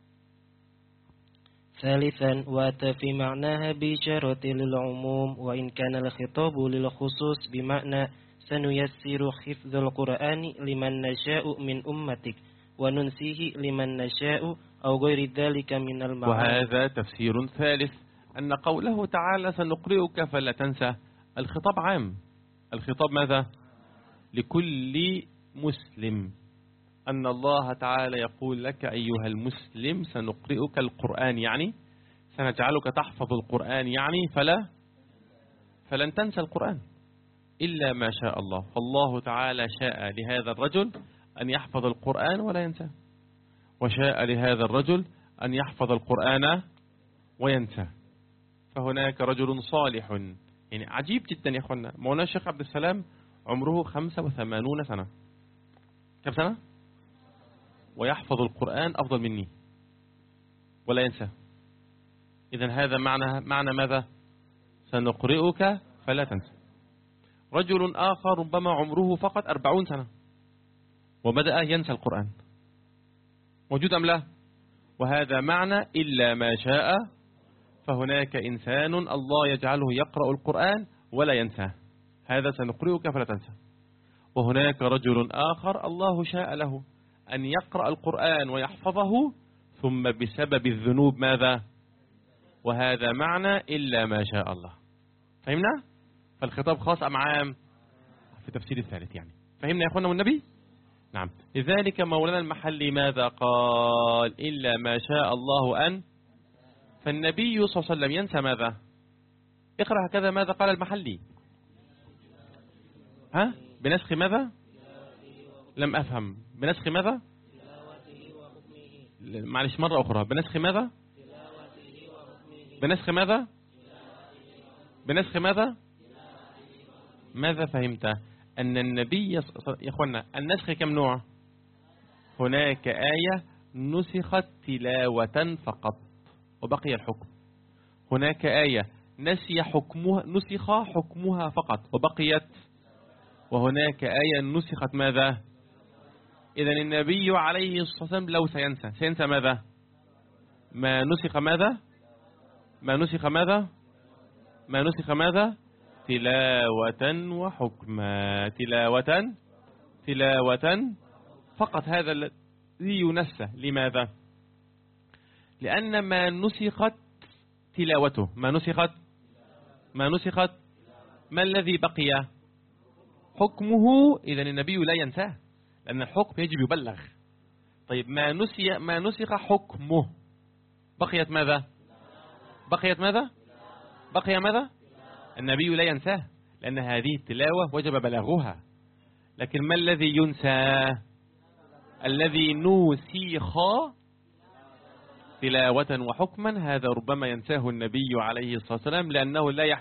ثالثا وأتى في معناها بإشارة للعموم وإن كان الخطاب للخصوص بمعنى سنيسر حفظ القرآن لمن نشاء من أمتك وننسيه لمن نشاء أو غير ذلك من المعاني. وهذا تفسير ثالث أن قوله تعالى سنقرئك فلا تنسى الخطاب عام. الخطاب ماذا؟ لكل مسلم. أن الله تعالى يقول لك أيها المسلم سنقرئك القرآن، يعني سنجعلك تحفظ القرآن، يعني فلن تنسى القرآن إلا ما شاء الله. فالله تعالى شاء لهذا الرجل أن يحفظ القرآن ولا ينسى، وشاء لهذا الرجل أن يحفظ القرآن وينسى. فهناك رجل صالح، يعني عجيب جدا يا أخوانا. مولانا الشيخ عبد السلام عمره 85 سنة. كم سنة؟ ويحفظ القرآن أفضل مني ولا ينسى. إذن هذا معنى ماذا؟ سنقرئك فلا تنسى. رجل آخر ربما عمره فقط 40 سنة وبدأ ينسى القرآن. موجود أم لا؟ وهذا معنى إلا ما شاء. فهناك إنسان الله يجعله يقرأ القرآن ولا ينساه، هذا سنقرئك فلا تنسى. وهناك رجل آخر الله شاء له أن يقرأ القرآن ويحفظه ثم بسبب الذنوب ماذا؟ وهذا معنى إلا ما شاء الله. فهمنا؟ فالخطاب خاص أم عام؟ في تفسير الثالث يعني. فهمنا يا أخوانا والنبي؟ نعم. لذلك مولانا المحلي ماذا قال؟ إلا ما شاء الله أن. فالنبي صلى الله عليه وسلم ينسى ماذا؟ اقرأ هكذا ماذا قال المحلي؟ ها؟ بنسخ ماذا؟ لم أفهم. بنسخ ماذا؟ معلش مرة أخرى. بنسخ ماذا؟ بنسخ ماذا؟ بنسخ ماذا؟ ماذا فهمت؟ أن النبي يا أخوانا النسخ كم نوع؟ هناك آية نسخت تلاوة فقط وبقي الحكم. هناك آية نسخ حكمها فقط وبقيت. وهناك آية نسخت ماذا؟ إذن النبي عليه الصلاة والسلام لو سينسى ماذا؟ ما نسخ ماذا؟ ما نسخ ماذا؟ ما نسخ ماذا؟ تلاوة وحكما. تلاوة فقط، هذا الذي ينسى. لماذا؟ لأن ما نسخت تلاوته، ما نسخت ما الذي بقي؟ حكمه. إذن النبي لا ينساه لأن الحكم يجب يبلغ. طيب ما نسخ حكمه بقيت ماذا؟ بقي ماذا؟ النبي لا ينساه لأن هذه التلاوة وجب بلاغها. لكن ما الذي ينسى؟ الذي نسخ تلاوة وحكما، هذا ربما ينساه النبي عليه الصلاة والسلام لأنه لا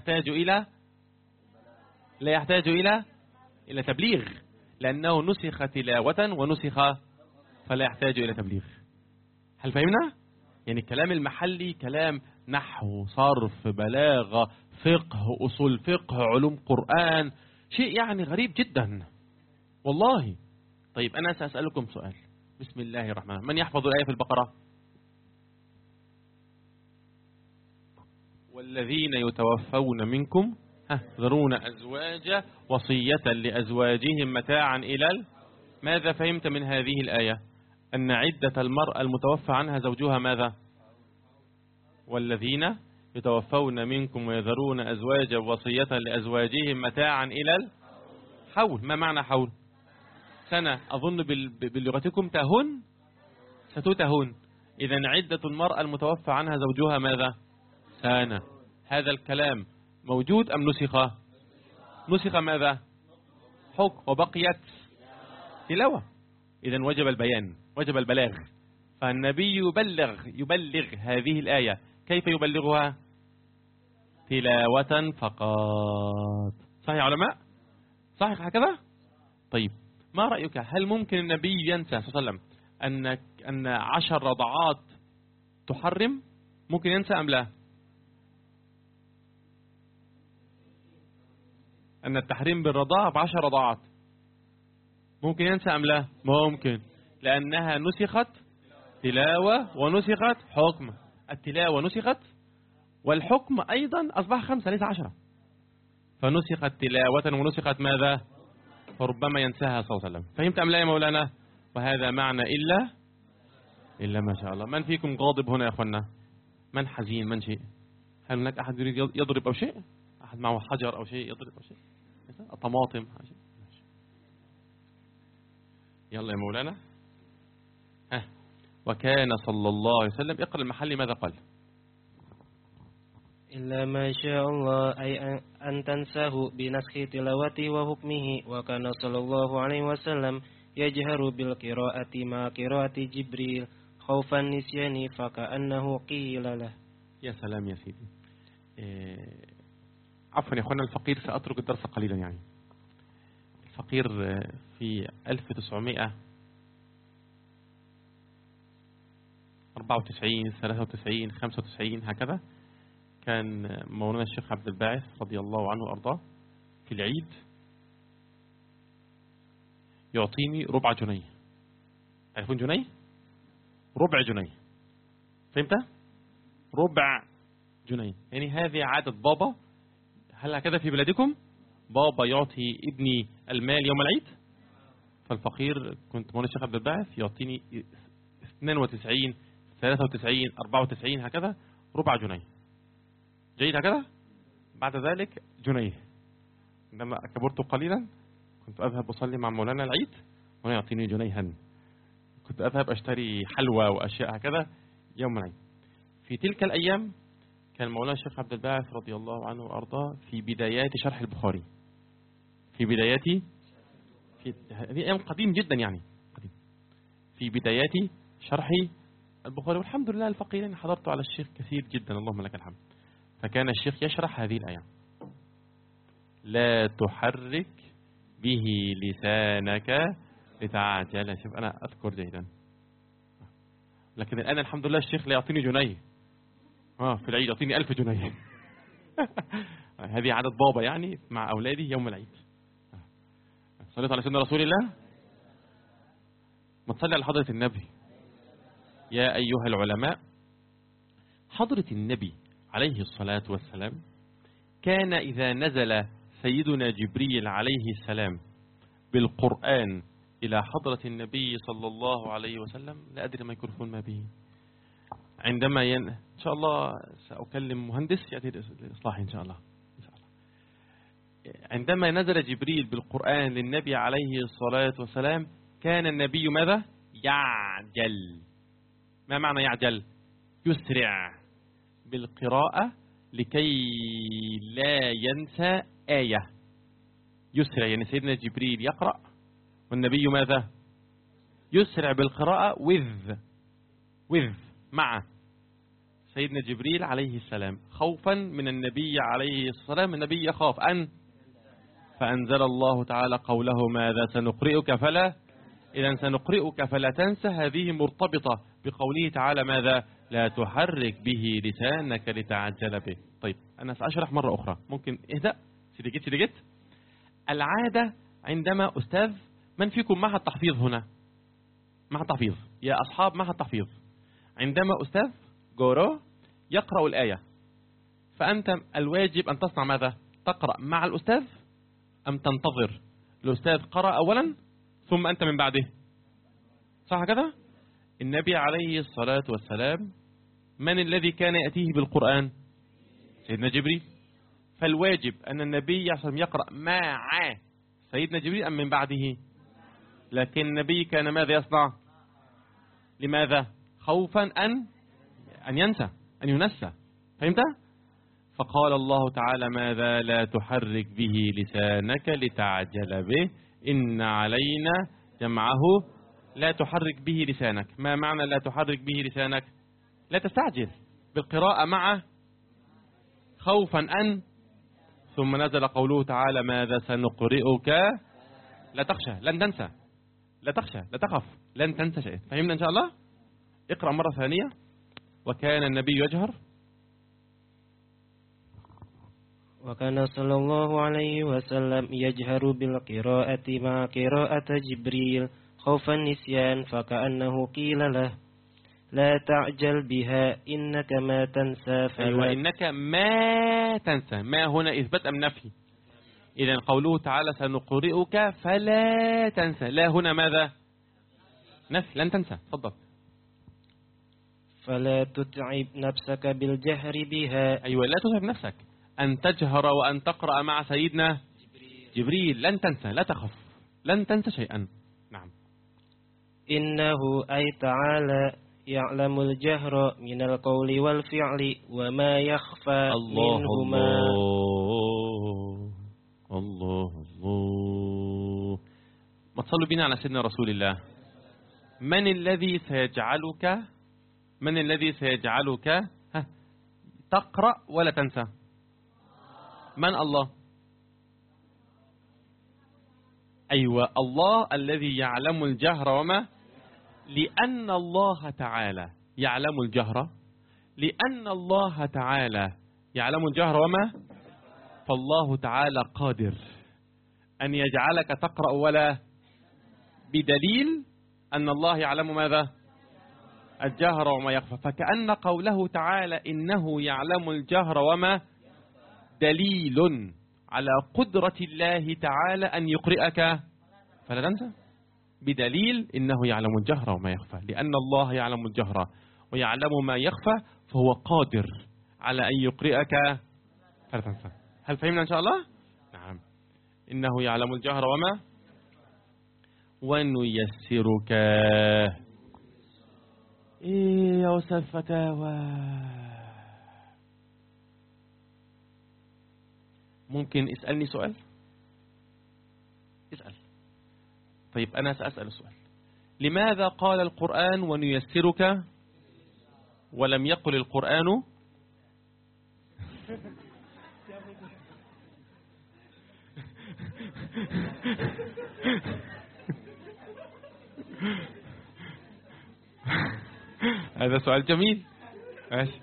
يحتاج إلى تبليغ، لأنه نسخ تلاوة ونسخ فلا يحتاج إلى تبليغ. هل فهمنا؟ يعني الكلام المحلي كلام نحو، صرف، بلاغة، فقه، أصول فقه، علوم قرآن، شيء يعني غريب جدا والله. طيب أنا سأسألكم سؤال. بسم الله الرحمن الرحيم. من يحفظ الآية في البقرة؟ والذين يتوفون منكم يذرون أزواجا وصية لأزواجهم متاعا إلى ماذا فهمت من هذه الآية؟ أن عدة المرأة المتوفى عنها زوجها ماذا؟ والذين يتوفون منكم ويذرون أزواجا وصية لأزواجهم متاعا إلى الحول. ما معنى حول؟ سنة. أظن بلغتكم ستتهن. إذن عدة المرأة المتوفى عنها زوجها ماذا؟ سنة. هذا الكلام موجود أم نسخ؟ نسخ ماذا؟ حكم وبقيت تلاوة. إذن وجب البيان، وجب البلاغ. فالنبي يبلغ هذه الآية. كيف يبلغها؟ تلاوة فقط. صحيح يا علماء؟ صحيح هكذا؟ طيب ما رأيك؟ هل ممكن النبي ينسى صلى الله عليه وسلم أن 10 رضعات تحرم؟ ممكن ينسى أم لا؟ أن التحريم بالرضاعة ب10 رضعات ممكن ينسى أم لا؟ ممكن، لأنها نسخت تلاوة ونسخت حكم. التلاوة نسخت والحكم أيضا أصبح 5 ليس 10، فنسخت تلاوة ونسخت ماذا؟ فربما ينساها صلى الله عليه وسلم. فهمت أم لا يا مولانا؟ وهذا معنى إلا ما شاء الله. من فيكم غاضب هنا يا أخوانا؟ من حزين؟ من شيء؟ هل هناك أحد يريد يضرب أو شيء؟ أحد معه حجر أو شيء يضرب أو شيء؟ طماطم؟ يلا يا مولانا. وكان صلى الله عليه وسلم، اقرأ المحل ماذا قال؟ إلا ما شاء الله أي أن تنساه بنسخ تلاوته وحكمه. وكان صلى الله عليه وسلم يجهر بالقراءة مع قراءة جبريل خوف النسيان فكأنه قيل له. يا سلام يا سيدي. عفوا يا أخوانا، الفقير سأترك الدرس قليلا. يعني الفقير في 1994 93 95 هكذا كان مولانا الشيخ عبد الباعث رضي الله عنه وأرضاه في العيد يعطيني ربع جنيه. تعرفون جنيه؟ ربع جنيه. فهمت؟ ربع جنيه. يعني هذه عادة بابا. هل هكذا في بلادكم؟ بابا يعطي ابني المال يوم العيد. فالفقير كنت مولانا الشيخ عبد الباعث يعطيني 92 93 94 هكذا ربع جنيه. جيد هكذا؟ بعد ذلك جنيه. عندما كبرت قليلا كنت أذهب أصلي مع مولانا العيد ولا يعطيني جنيها. كنت أذهب أشتري حلوى وأشياء هكذا يوم العيد. في تلك الأيام كان مولانا الشيخ عبد الباعث رضي الله عنه وأرضاه في بدايات شرح البخاري. هذه أيام قديم جدا، يعني قديم. في بدايات شرح البخاري، والحمد لله الفقيرين حضرت على الشيخ كثير جدا اللهم لك الحمد. فكان الشيخ يشرح هذه الآية: لا تحرك به لسانك لتعجل. شوف أنا أذكر جيدا، لكن الآن الحمد لله الشيخ لا يعطيني جنيه. في العيد يعطيني 1000 جنيه. هذه عادة بابا يعني مع أولادي يوم العيد. صليت على سيدنا رسول الله. ما تصلي على حضرة النبي. يا أيها العلماء، حضرة النبي عليه الصلاة والسلام كان إذا نزل سيدنا جبريل عليه السلام بالقرآن إلى حضرة النبي صلى الله عليه وسلم، لا أدري ما يكرفون ما به. عندما إن شاء الله سأكلم مهندس يأتي لإصلاحه إن شاء الله. عندما نزل جبريل بالقرآن للنبي عليه الصلاة والسلام كان النبي ماذا؟ يعجل. ما معنى يعجل؟ يسرع بالقراءة لكي لا ينسى آية. يسرع يعني سيدنا جبريل يقرأ والنبي ماذا؟ يسرع بالقراءة with مع سيدنا جبريل عليه السلام خوفا من النبي عليه السلام. النبي يخاف فأنزل الله تعالى قوله ماذا؟ سنقرئك فلا. إذا سنقرئك فلا تنسى هذه مرتبطة بقوله تعالى ماذا؟ لا تحرك به لسانك لتعجل به. طيب أنا سأشرح مرة أخرى، ممكن اهدأ. سيدجت العادة عندما أستاذ، من فيكم معها التحفيظ هنا؟ معها التحفيظ يا أصحاب، معها التحفيظ. عندما أستاذ جورو يقرأ الآية فأنت الواجب أن تصنع ماذا؟ تقرأ مع الأستاذ أم تنتظر الأستاذ قرأ أولا ثم أنت من بعده؟ صح كده؟ النبي عليه الصلاة والسلام من الذي كان يأتيه بالقرآن؟ سيدنا جبريل. فالواجب أن النبي يقرأ مع سيدنا جبريل أم من بعده؟ لكن النبي كان ماذا يصنع؟ لماذا؟ خوفا أن ينسى، أن ينسى. فهمت؟ فقال الله تعالى ماذا؟ لا تحرك به لسانك لتعجل به إن علينا جمعه. لا تحرك به لسانك. ما معنى لا تحرك به لسانك؟ لا تستعجل بالقراءة مع خوفا ثم نزل قوله تعالى ماذا؟ سنقرئك لا تخشى، لن تنسى. لا تخشى، لا تخف، لن تنسى شيئا. فهمنا إن شاء الله؟ اقرأ مرة ثانية. وكان النبي يجهر. وكان صلى الله عليه وسلم يجهر بالقراءة مع قراءة جبريل خوف النسيان، فكأنه قيل له لا تعجل بها إنك ما تنسى. أيوة، إنك ما تنسى. ما هنا إثبات أم نفي؟ إذن قوله تعالى سنقرئك فلا تنسى، لا هنا ماذا؟ نفي، لن تنسى. تفضل. فلا تتعب نفسك بالجهر بها. أيوة، لا تتعب نفسك أن تجهر وأن تقرأ مع سيدنا جبريل. لن تنسى، لا تخف، لن تنسى شيئا. نعم. إنه أي تعالى يعلم الجهر من القول والفعل وما يخفى منهما. الله الله. ما تصلوا بنا على سيدنا رسول الله. من الذي سيجعلك تقرأ ولا تنسى؟ من؟ الله. أيوة، الله الذي يعلم الجهر وما. لأن الله تعالى يعلم الجهر، لأن الله تعالى يعلم الجهر وما، فالله تعالى قادر أن يجعلك تقرأ ولا، بدليل أن الله يعلم ماذا؟ الجهر وما يخفى. فكأن قوله تعالى إنه يعلم الجهر وما دليل على قدرة الله تعالى أن يقرئك فلا تنسى، بدليل إنه يعلم الجهر وما يخفى. لأن الله يعلم الجهر ويعلم ما يخفى، فهو قادر على أن يقرئك فلا تنسى. هل فهمنا إن شاء الله؟ نعم. إنه يعلم الجهر وما. ونيسرك. إيه يا أستاذ فتاوى، ممكن اسألني سؤال؟ اسأل. طيب أنا سأسأل السؤال. لماذا قال القرآن ونيسرك ولم يقل القرآن هذا سؤال جميل. ماشي.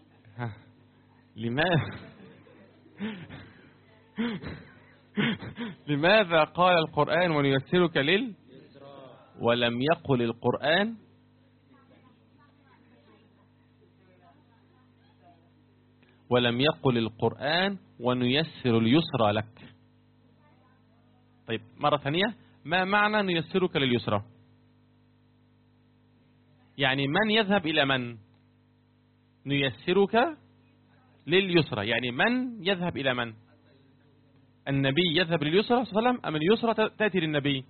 لماذا قال القرآن ونيسرك ولم يقل القرآن ونيسر اليسرى لك؟ طيب مرة ثانية، ما معنى نيسرك لليسرى؟ يعني من يذهب إلى من؟ نيسرك لليسرى يعني من يذهب إلى من؟ النبي يذهب لليسرى صلى الله عليه وسلم أم اليسرى تأتي للنبي؟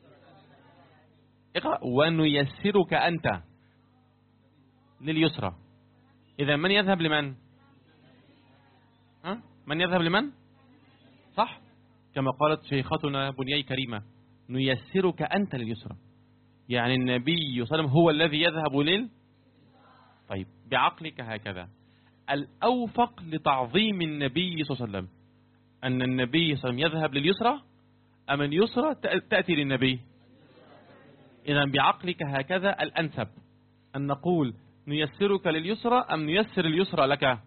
اقرأ. ونيسرك أنت لليسرى. إذا من يذهب لمن؟ من يذهب لمن؟ صح؟ كما قالت شيختنا بنيي كريمة نيسرك أنت لليسرى، يعني النبي صلى الله عليه وسلم هو الذي يذهب طيب بعقلك هكذا الأوفق لتعظيم النبي صلى الله عليه وسلم أن النبي صلى الله عليه وسلم يذهب لليسرى أم اليسرى تأتي للنبي؟ إذا بعقلك هكذا الأنسب أن نقول نيسرك لليسرى أم نيسر اليسرى لك؟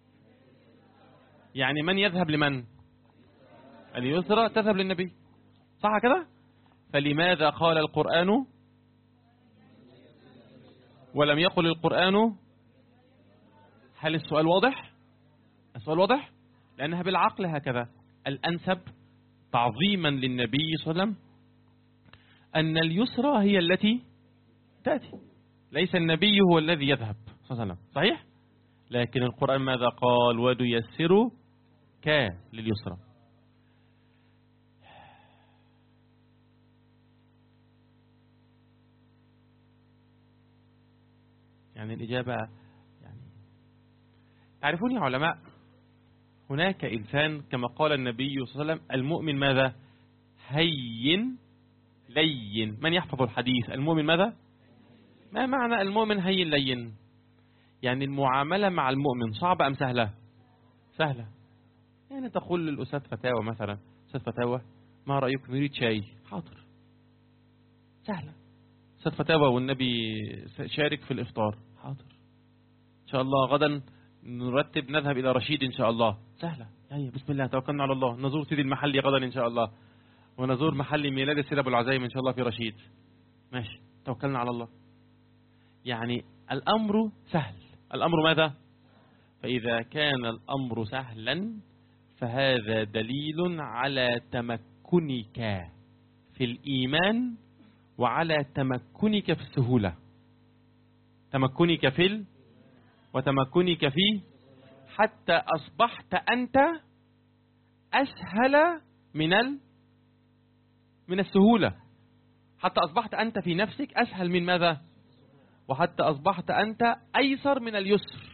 يعني من يذهب لمن؟ اليسرى تذهب للنبي، صح كده؟ فلماذا قال القرآن ولم يقل القرآن؟ هل السؤال واضح؟ السؤال واضح؟ لأنها بالعقل هكذا الأنسب تعظيما للنبي صلى الله عليه وسلم أن اليسرى هي التي تأتي، ليس النبي هو الذي يذهب صلى الله عليه وسلم، صحيح؟ لكن القرآن ماذا قال؟ ونيسرك لليسرى. يعني الإجابة يعني تعرفون يا علماء هناك إنسان كما قال النبي صلى الله عليه وسلم المؤمن ماذا؟ هين لين. من يحفظ الحديث؟ المؤمن ماذا؟ ما معنى المؤمن هين لين؟ يعني المعاملة مع المؤمن صعبة أم سهلة؟ سهلة. يعني تقول للأستاذ فتاوى مثلا أستاذ فتاوى ما رأيك نريد شاي؟ حاضر. سهلة. أستاذ فتاوى والنبي شارك في الإفطار. حاضر إن شاء الله. غدا نرتب نذهب إلى رشيد إن شاء الله. سهلة. هيا بسم الله توكلنا على الله. نزور سيدي المحلي غدا إن شاء الله، ونزور محل ميلاد السيد أبو العزايم إن شاء الله في رشيد. ماشي توكلنا على الله. يعني الأمر سهل. الأمر ماذا؟ فإذا كان الأمر سهلا فهذا دليل على تمكنك في الإيمان وعلى تمكنك في السهولة. تمكنك في وتمكنك في، حتى أصبحت أنت أسهل من السهولة. حتى أصبحت أنت في نفسك أسهل من ماذا؟ وحتى أصبحت أنت أيسر من اليسر.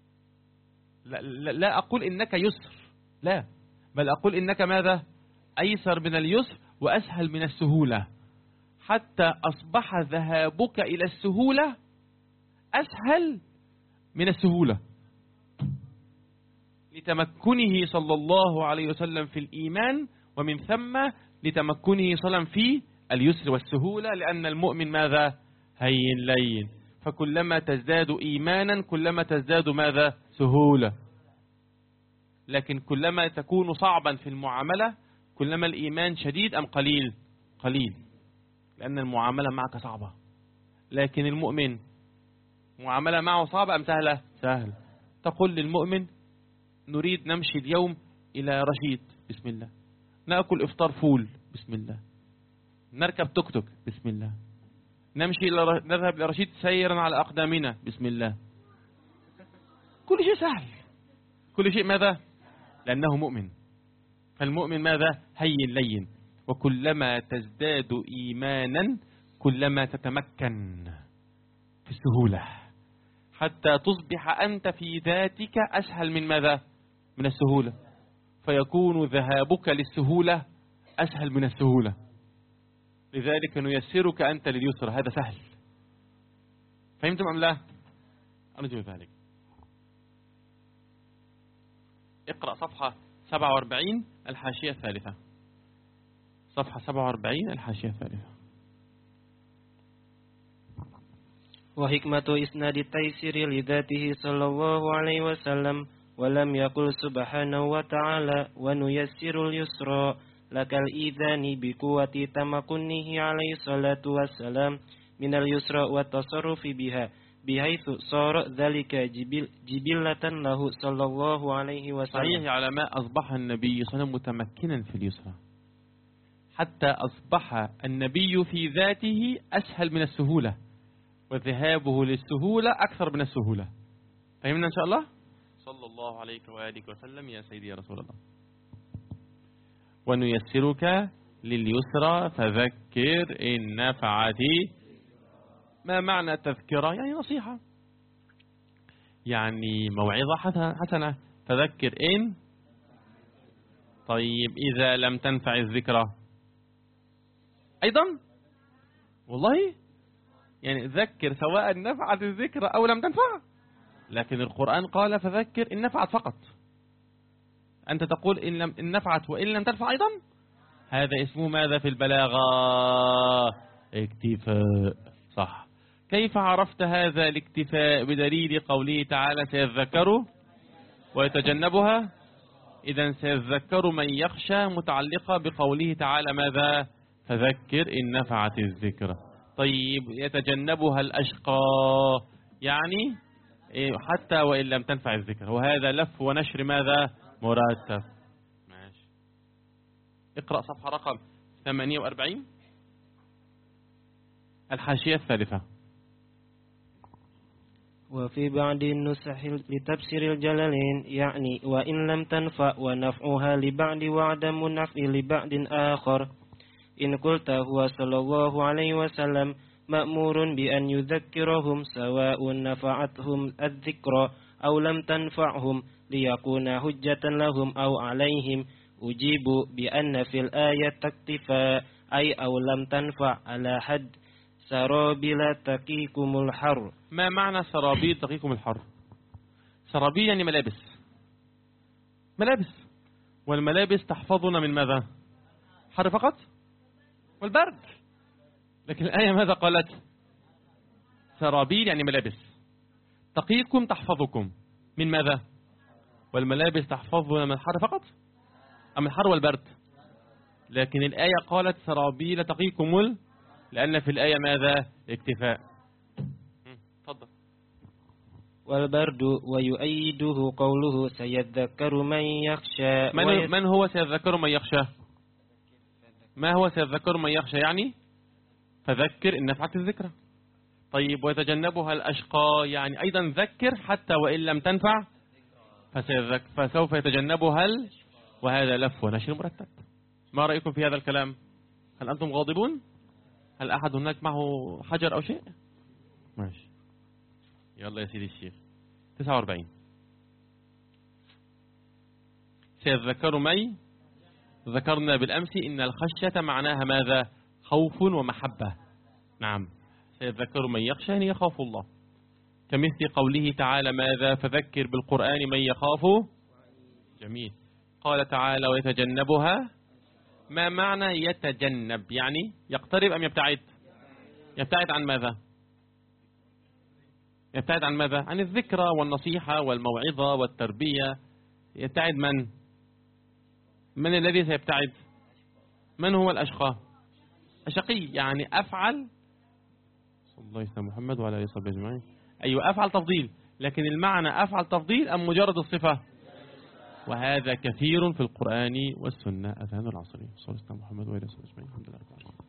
لا أقول إنك يسر، لا، بل أقول إنك ماذا؟ أيسر من اليسر وأسهل من السهولة. حتى أصبح ذهابك إلى السهولة أسهل من السهولة، لتمكنه صلى الله عليه وسلم في الإيمان، ومن ثم لتمكنه صلى الله عليه وسلم في اليسر والسهولة. لأن المؤمن ماذا؟ هين لين. فكلما تزداد إيمانا كلما تزداد ماذا؟ سهولة. لكن كلما تكون صعبا في المعاملة كلما الإيمان شديد أم قليل؟ قليل، لأن المعاملة معك صعبة. لكن المؤمن معاملة معه صعبة أم سهلة؟ سهل. تقول للمؤمن نريد نمشي اليوم إلى رشيد، بسم الله. نأكل إفطار فول، بسم الله. نركب توك توك، بسم الله. نذهب إلى رشيد سيرا على أقدامنا، بسم الله. كل شيء سهل. كل شيء ماذا؟ لأنه مؤمن. فالمؤمن ماذا؟ هين لين. وكلما تزداد إيمانا كلما تتمكن في السهولة، حتى تصبح أنت في ذاتك أسهل من ماذا؟ من السهولة. فيكون ذهابك للسهولة أسهل من السهولة. لذلك نيسرك أنت لليسر. هذا سهل. فهمتم أم لا؟ أرجو ذلك. اقرأ صفحة 47 الحاشية الثالثة. صفحة 47 الحاشية الثالثة. وحكمة إسناد التيسير لذاته صلى الله عليه وسلم، ولم يقل سبحانه وتعالى ونيسر اليسرى لك الإذان بقوة تمكنه عليه الصلاة والسلام من اليسرى والتصرف بها، بحيث صار ذلك جبلة له صلى الله عليه وسلم. صحيح. على ما أصبح النبي صلى الله عليه وسلم متمكنا في اليسرى، حتى أصبح النبي في ذاته أسهل من السهولة، وذهابه للسهولة أكثر من السهولة. فهمنا إن شاء الله؟ صلى الله عليك وآله وسلم يا سيدي يا رسول الله. ونيسرك لليسرى فذكر إن نفعت. ما معنى تذكرة؟ يعني نصيحة، يعني موعظة حسنة. فذكر إن. طيب إذا لم تنفع الذكرى أيضا؟ والله يعني ذكر سواء نفعت الذكرى أو لم تنفع. لكن القرآن قال فذكر إن نفعت فقط. أنت تقول إن نفعت وإن لم تنفع أيضا. هذا اسمه ماذا في البلاغة؟ اكتفاء. صح. كيف عرفت هذا الاكتفاء؟ بدليل قوله تعالى سيذكر ويتجنبها. إذا سيذكر من يخشى متعلقة بقوله تعالى ماذا؟ فذكر إن نفعت الذكرى. طيب يتجنبها الأشقى، يعني حتى وإن لم تنفع الذكر. وهذا لف ونشر ماذا؟ مرتب. ماشي. اقرأ صفحة رقم 48 الحاشية الثالثة. وفي بعض النسخ لتفسير الجلالين يعني وإن لم تنفع ونفعها لبعض وعدم النفع لبعض آخر. إن قلت هو صلى الله عليه وسلم مأمور بأن يذكرهم سواء نفعتهم الذكرى أو لم تنفعهم ليكون حجة لهم أو عليهم، أجيب بأن في الآية تكتفى أي أو لم تنفع على حد سرابيل تقيكم الحر. ما معنى سرابيل تقيكم الحر؟ سرابيل يعني ملابس. ملابس، والملابس تحفظنا من ماذا؟ حر فقط والبرد. لكن الآية ماذا قالت؟ سرابيل يعني ملابس. تقيكم تحفظكم من ماذا؟ والملابس تحفظنا من الحر فقط أم الحر والبرد؟ لكن الآية قالت سرابيل تقيكم لأن في الآية ماذا؟ اكتفاء. تفضل. والبرد ويؤيده قوله سيذكر من يخشى. من هو سيذكر من يخشى؟ ما هو سيذكر من يخشى يعني؟ فذكر إن نفعت الذكرى. طيب ويتجنبها الأشقى يعني أيضا ذكر حتى وإن لم تنفع فسوف يتجنبها وهذا لف ونشر مرتب. ما رأيكم في هذا الكلام؟ هل أنتم غاضبون؟ هل أحد هناك معه حجر أو شيء؟ ماشي. يلا يا سيدي الشيخ. 49. سيذكر مي. ذكرنا بالأمس إن الخشية معناها ماذا؟ خوف ومحبة. نعم. سيذكر من يخشى يعني يخاف الله، كمثل قوله تعالى ماذا؟ فذكر بالقرآن من يخاف. جميل. قال تعالى ويتجنبها. ما معنى يتجنب؟ يعني يقترب أم يبتعد؟ يبتعد عن ماذا؟ يبتعد عن ماذا؟ عن الذكرى والنصيحة والموعظة والتربية. يبتعد من الذي سيبتعد؟ من هو الأشقى؟ الشقي يعني أفعل صلى الله عليه وسلم محمد وعلى آله وصحبه أجمعين. أيوة أفعل تفضيل، لكن المعنى أفعل تفضيل أم مجرد الصفة؟ وهذا كثير في القرآن والسنة. أذان العصر. صلى الله عليه محمد وعلى آله وصحبه أجمعين. الحمد لله رب العالمين.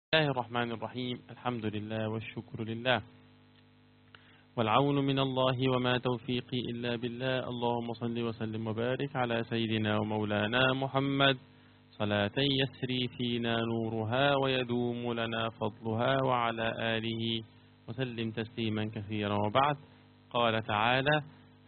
الله الرحمن الرحيم. الحمد لله والشكر لله والعون من الله وما توفيقي إلا بالله. اللهم صل وسلم وبارك على سيدنا ومولانا محمد صلاة يسري فينا نورها ويدوم لنا فضلها، وعلى آله وسلم تسليما كثيرا. وبعد، قال تعالى: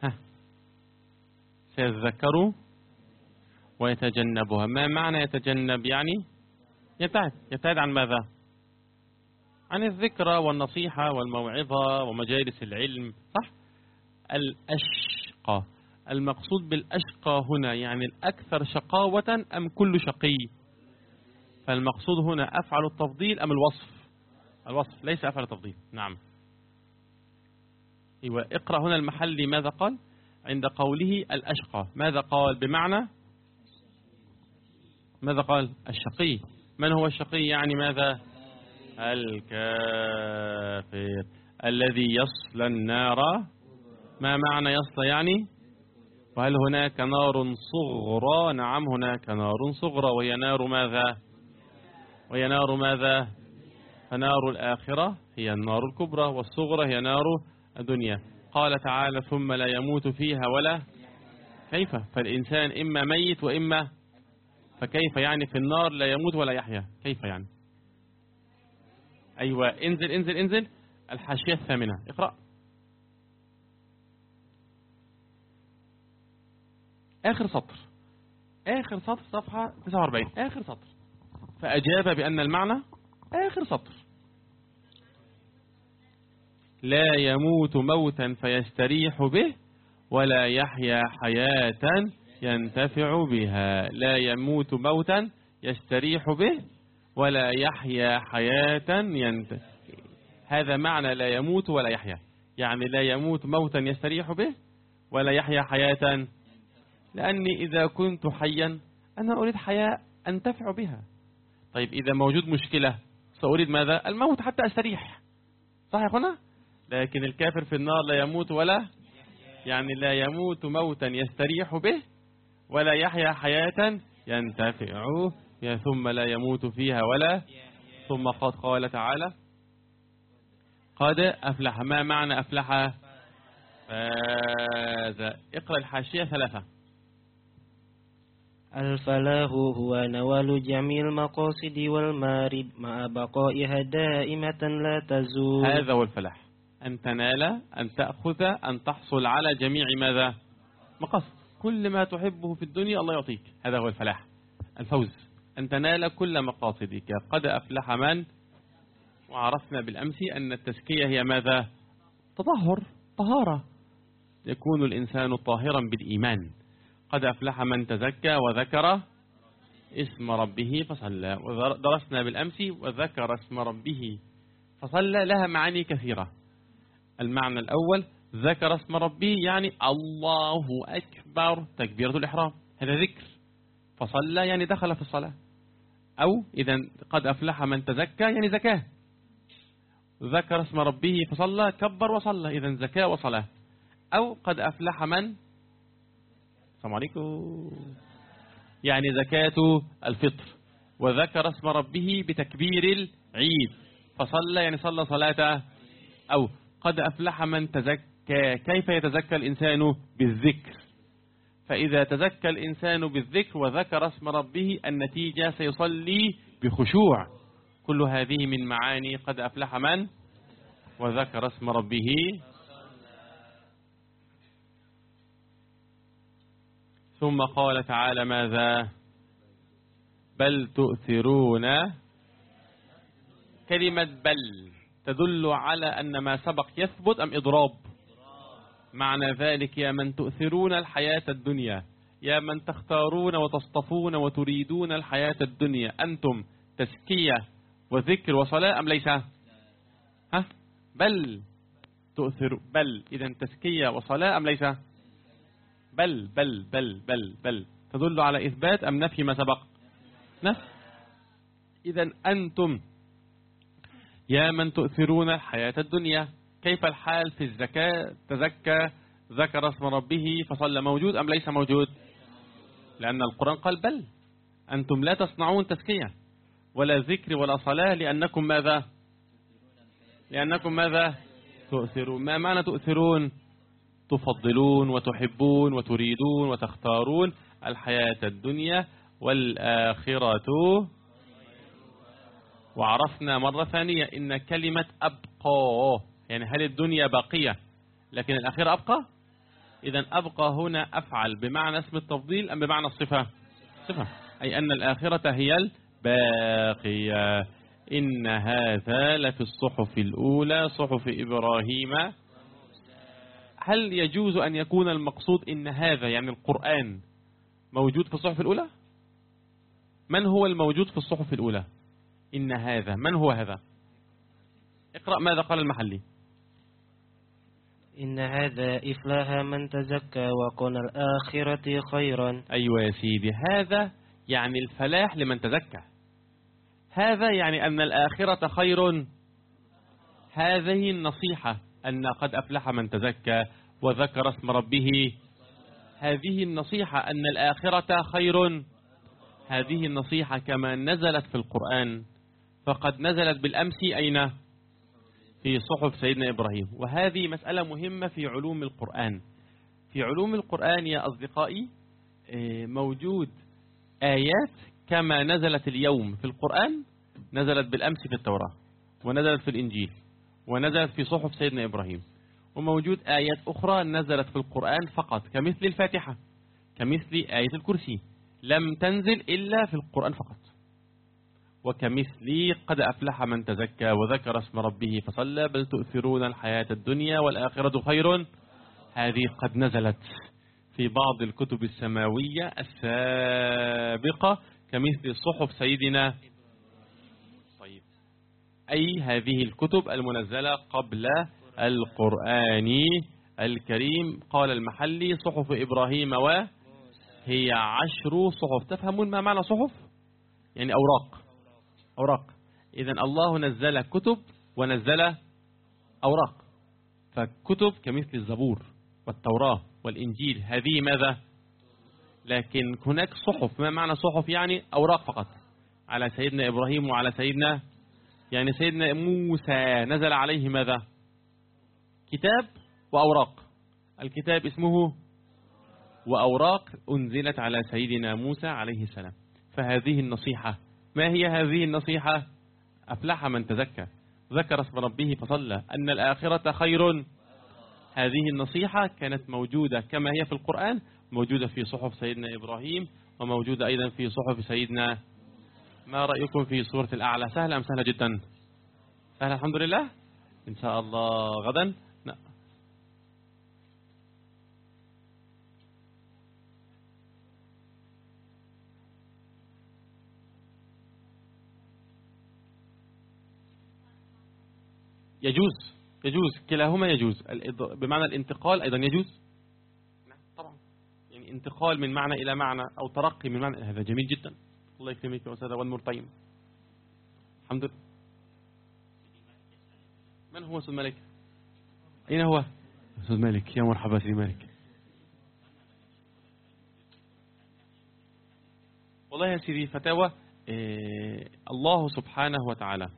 سيذكر ويتجنبها. ما معنى يتجنب؟ يعني يبتعد عن ماذا؟ عن الذكرى والنصيحة والموعظة ومجالس العلم، صح؟ الأشقى، المقصود بالأشقى هنا يعني الأكثر شقاوة أم كل شقي؟ فالمقصود هنا أفعل التفضيل أم الوصف؟ الوصف، ليس أفعل التفضيل. نعم. ايوه، اقرأ هنا المحلي ماذا قال عند قوله الأشقى. ماذا قال بمعنى؟ ماذا قال؟ الشقي. من هو الشقي؟ يعني ماذا؟ الكافر الذي يصلى النار. ما معنى يصلى يعني؟ وهل هناك نار صغرى؟ نعم، هناك نار صغرى، وهي نار ماذا؟ وهي نار ماذا؟ فنار الآخرة هي النار الكبرى، والصغرى هي نار الدنيا. قال تعالى: ثم لا يموت فيها ولا كيف. فالإنسان إما ميت وإما فكيف يعني في النار لا يموت ولا يحيا؟ كيف يعني؟ أيوة، انزل الحاشية الثامنة، اقرأ آخر سطر صفحة 49، آخر سطر. فأجاب بأن المعنى آخر سطر: لا يموت موتا فيستريح به ولا يحيا حياة ينتفع بها. لا يموت موتا يستريح به ولا يحيا حياة ينتفع. هذا معنى لا يموت ولا يحيا، يعني لا يموت موتا يستريح به ولا يحيا حياة. لأني إذا كنت حيا أنا أريد حياة أنتفع بها. طيب إذا موجود مشكلة سأريد ماذا؟ الموت حتى أستريح، صح يا أخونا؟ لكن الكافر في النار لا يموت ولا، يعني لا يموت موتا يستريح به ولا يحيا حياة ينتفع بها، ثم لا يموت فيها ولا. ثم قال تعالى: قد أفلح. ما معنى أفلح؟ فاز. اقرأ الحاشية 3. الفلاح هو نوال جميع المقاصد والمارد مع بقائها دائمة لا تزول. هذا هو الفلاح، أن تنال، أن تأخذ، أن تحصل على جميع ماذا؟ مقاصد. كل ما تحبه في الدنيا الله يعطيك، هذا هو الفلاح، الفوز، أن تنال كل مقاصدك. قد أفلح من. وعرفنا بالأمس أن التزكية هي ماذا؟ تطهر، طهارة، يكون الإنسان طاهرا بالإيمان. قد أفلح من تزكى وذكر اسم ربه فصلى. ودرسنا بالأمس وذكر اسم ربه فصلى، لها معاني كثيرة. المعنى الأول: ذكر اسم ربه يعني الله أكبر، تكبيرة الإحرام، هذا ذكر. فصلى يعني دخل في الصلاة. أو إذا قد أفلح من تزكى يعني زكاة. ذكر اسم ربه فصلى، كبر وصلى، إذا زكاة وصلاة. أو قد أفلح من، السلام عليكم، يعني زكاة الفطر، وذكر اسم ربه بتكبير العيد فصلى يعني صلى صلاته. أو قد أفلح من تزكى. كيف يتزكى الإنسان؟ بالذكر. فإذا تزكى الإنسان بالذكر وذكر اسم ربه النتيجة سيصلي بخشوع. كل هذه من معاني قد أفلح من وذكر اسم ربه. ثم قال تعالى ماذا؟ بل تؤثرون. كلمة بل تدل على أن ما سبق يثبت أم إضراب؟ معنى ذلك: يا من تؤثرون الحياة الدنيا، يا من تختارون وتصطفون وتريدون الحياة الدنيا، أنتم تزكية وذكر وصلاة أم ليس؟ بل تؤثر، بل إذا تزكية وصلاة أم ليس؟ بل بل بل بل بل تدل على إثبات أم نفي ما سبق؟ نفي. إذا أنتم يا من تؤثرون الحياة الدنيا. كيف الحال في الزكاة؟ تزكى، ذكر اسم ربه فصلى، موجود أم ليس موجود؟ لأن القرآن قال بل، أنتم لا تصنعون تزكية ولا ذكر ولا صلاة لأنكم ماذا؟ لأنكم ماذا؟ تؤثرون. ما معنى تؤثرون؟ تفضلون وتحبون وتريدون وتختارون الحياة الدنيا والآخرة. وعرفنا مرة ثانية إن كلمة أبقى يعني هل الدنيا باقية لكن الآخرة أبقى؟ إذن أبقى هنا أفعل بمعنى اسم التفضيل أم بمعنى الصفة؟ صفة، أي أن الآخرة هي الباقية. إن هذا لفي الصحف الأولى صحف إبراهيم. هل يجوز أن يكون المقصود إن هذا يعني القرآن موجود في الصحف الأولى؟ من هو الموجود في الصحف الأولى؟ إن هذا، من هو هذا؟ اقرأ ماذا قال المحلي. إن هذا إفلاح من تزكى وكون الآخرة خيرا. أيوة يا سيدي، هذا يعني الفلاح لمن تزكى، هذا يعني أن الآخرة خير. هذه النصيحة أن قد أفلح من تزكى وذكر اسم ربه، هذه النصيحة أن الآخرة خير، هذه النصيحة كما نزلت في القرآن فقد نزلت بالأمس أين؟ في صحف سيدنا إبراهيم. وهذه مسألة مهمة في علوم القرآن. في علوم القرآن يا أصدقائي موجود آيات كما نزلت اليوم في القرآن نزلت بالأمس في التوراة، ونزلت في الإنجيل، ونزلت في صحف سيدنا إبراهيم. وموجود آيات أخرى نزلت في القرآن فقط كمثل الفاتحة، كمثل آية الكرسي لم تنزل إلا في القرآن فقط. وكمثل قد أفلح من تزكى وذكر اسم ربه فصلى بل تؤثرون الحياة الدنيا والآخرة خير، هذه قد نزلت في بعض الكتب السماوية السابقة كمثل صحف سيدنا. طيب، أي هذه الكتب المنزلة قبل القرآن الكريم. قال المحلي صحف إبراهيم وهي 10 صحف. تفهمون ما معنى صحف؟ يعني أوراق، أوراق. إذن الله نزل كتب ونزل أوراق، فكتب كمثل الزبور والتوراة والإنجيل هذه ماذا؟ لكن هناك صحف. ما معنى صحف؟ يعني أوراق فقط. على سيدنا إبراهيم وعلى سيدنا، يعني سيدنا موسى نزل عليه ماذا؟ كتاب وأوراق. الكتاب اسمه وأوراق أنزلت على سيدنا موسى عليه السلام. فهذه النصيحة، ما هي هذه النصيحة؟ أفلح من تزكى ذكر اسم ربه فصلى أن الآخرة خير. هذه النصيحة كانت موجودة كما هي في القرآن، موجودة في صحف سيدنا إبراهيم، وموجودة أيضا في صحف سيدنا. ما رأيكم في سورة الأعلى؟ سهلة أم سهلة جدا؟ سهلة الحمد لله. إن شاء الله غدا يجوز كلاهما يجوز. بمعنى الانتقال أيضا يجوز. طبعا يعني انتقال من معنى إلى معنى أو ترقي من معنى، هذا جميل جدا. الله يكرمك يا أستاذ والنور طيب. الحمد لله. من هو أستاذ مالك؟ أين هو أستاذ مالك؟ يا مرحبا سيدي مالك. والله يا سيدي فتاوى الله سبحانه وتعالى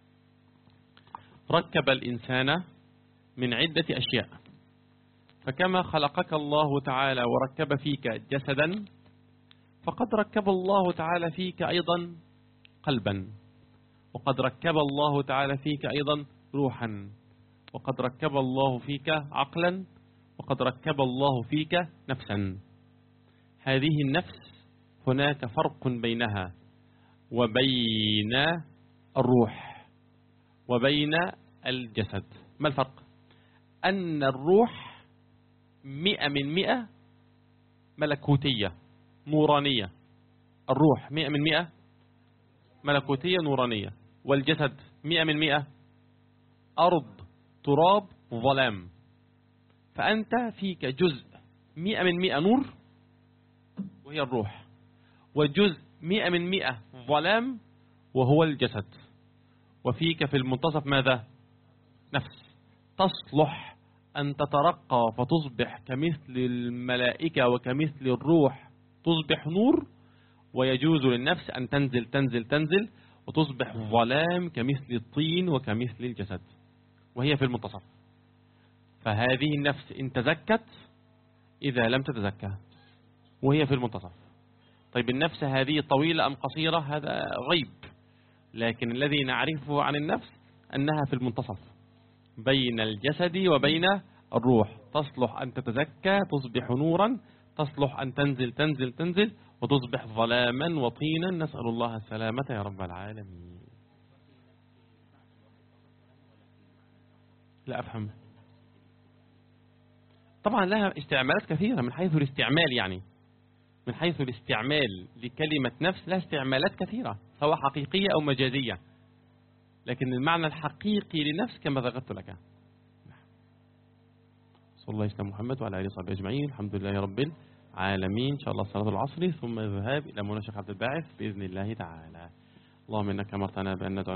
ركب الإنسان من عدة أشياء. فكما خلقك الله تعالى وركب فيك جسدا، فقد ركب الله تعالى فيك أيضا قلبا، وقد ركب الله تعالى فيك أيضا روحا، وقد ركب الله فيك عقلا، وقد ركب الله فيك نفسا. هذه النفس هناك فرق بينها وبين الروح وبين الجسد. ما الفرق؟ أن الروح 100% ملكوتية نورانية. الروح 100% ملكوتية نورانية، والجسد 100% أرض تراب ظلام. فأنت فيك جزء 100% نور وهي الروح، وجزء 100% ظلام وهو الجسد. وفيك في المنتصف ماذا؟ نفس تصلح أن تترقى فتصبح كمثل الملائكة وكمثل الروح، تصبح نور. ويجوز للنفس أن تنزل تنزل تنزل، وتصبح ظلام كمثل الطين وكمثل الجسد، وهي في المنتصف. فهذه النفس إن تزكت إذا لم تتزكى، وهي في المنتصف. طيب النفس هذه طويلة أم قصيرة؟ هذا غيب، لكن الذي نعرفه عن النفس أنها في المنتصف بين الجسد وبين الروح، تصلح أن تتزكى تصبح نورا، تصلح أن تنزل تنزل تنزل وتصبح ظلاما وطينا. نسأل الله السلامة يا رب العالمين. لا أفهم. طبعا لها استعمالات كثيرة من حيث الاستعمال، يعني من حيث الاستعمال لكلمة نفس لها استعمالات كثيرة سواء حقيقية أو مجازية، لكن المعنى الحقيقي لنفس كما ذكرت لك. صلى الله عليه محمد وعلى آله وصحبه أجمعين. الحمد لله رب العالمين. إن شاء الله صلاة العصر ثم الذهاب إلى منى الشيخ عبد الباعث بإذن الله تعالى. اللهم إنك أمرتنا بأن ندعو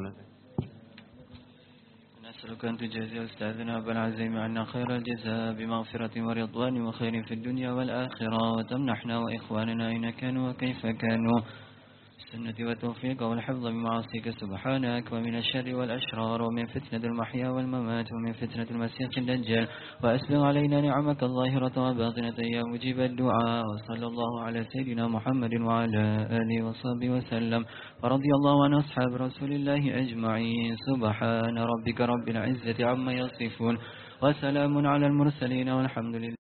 نسألك أن تجازي أستاذنا أبا العزيم عنا خير الجزاء بمغفرة ورضوان وخير في الدنيا والآخرة، وتمنحنا وإخواننا أين كانوا وكيف كانوا السنة والتوفيق والحفظ بمعاصيك سبحانك، ومن الشر والأشرار، ومن فتنة المحيا والممات، ومن فتنة المسيح الدجال، وأسبغ علينا نعمك الظاهرة وباطنة يا مجيب الدعاء. وصلى الله على سيدنا محمد وعلى آله وصحبه وسلم، ورضي الله عن أصحاب رسول الله أجمعين. سبحان ربك رب العزة عما يصفون، وسلام على المرسلين، والحمد لله.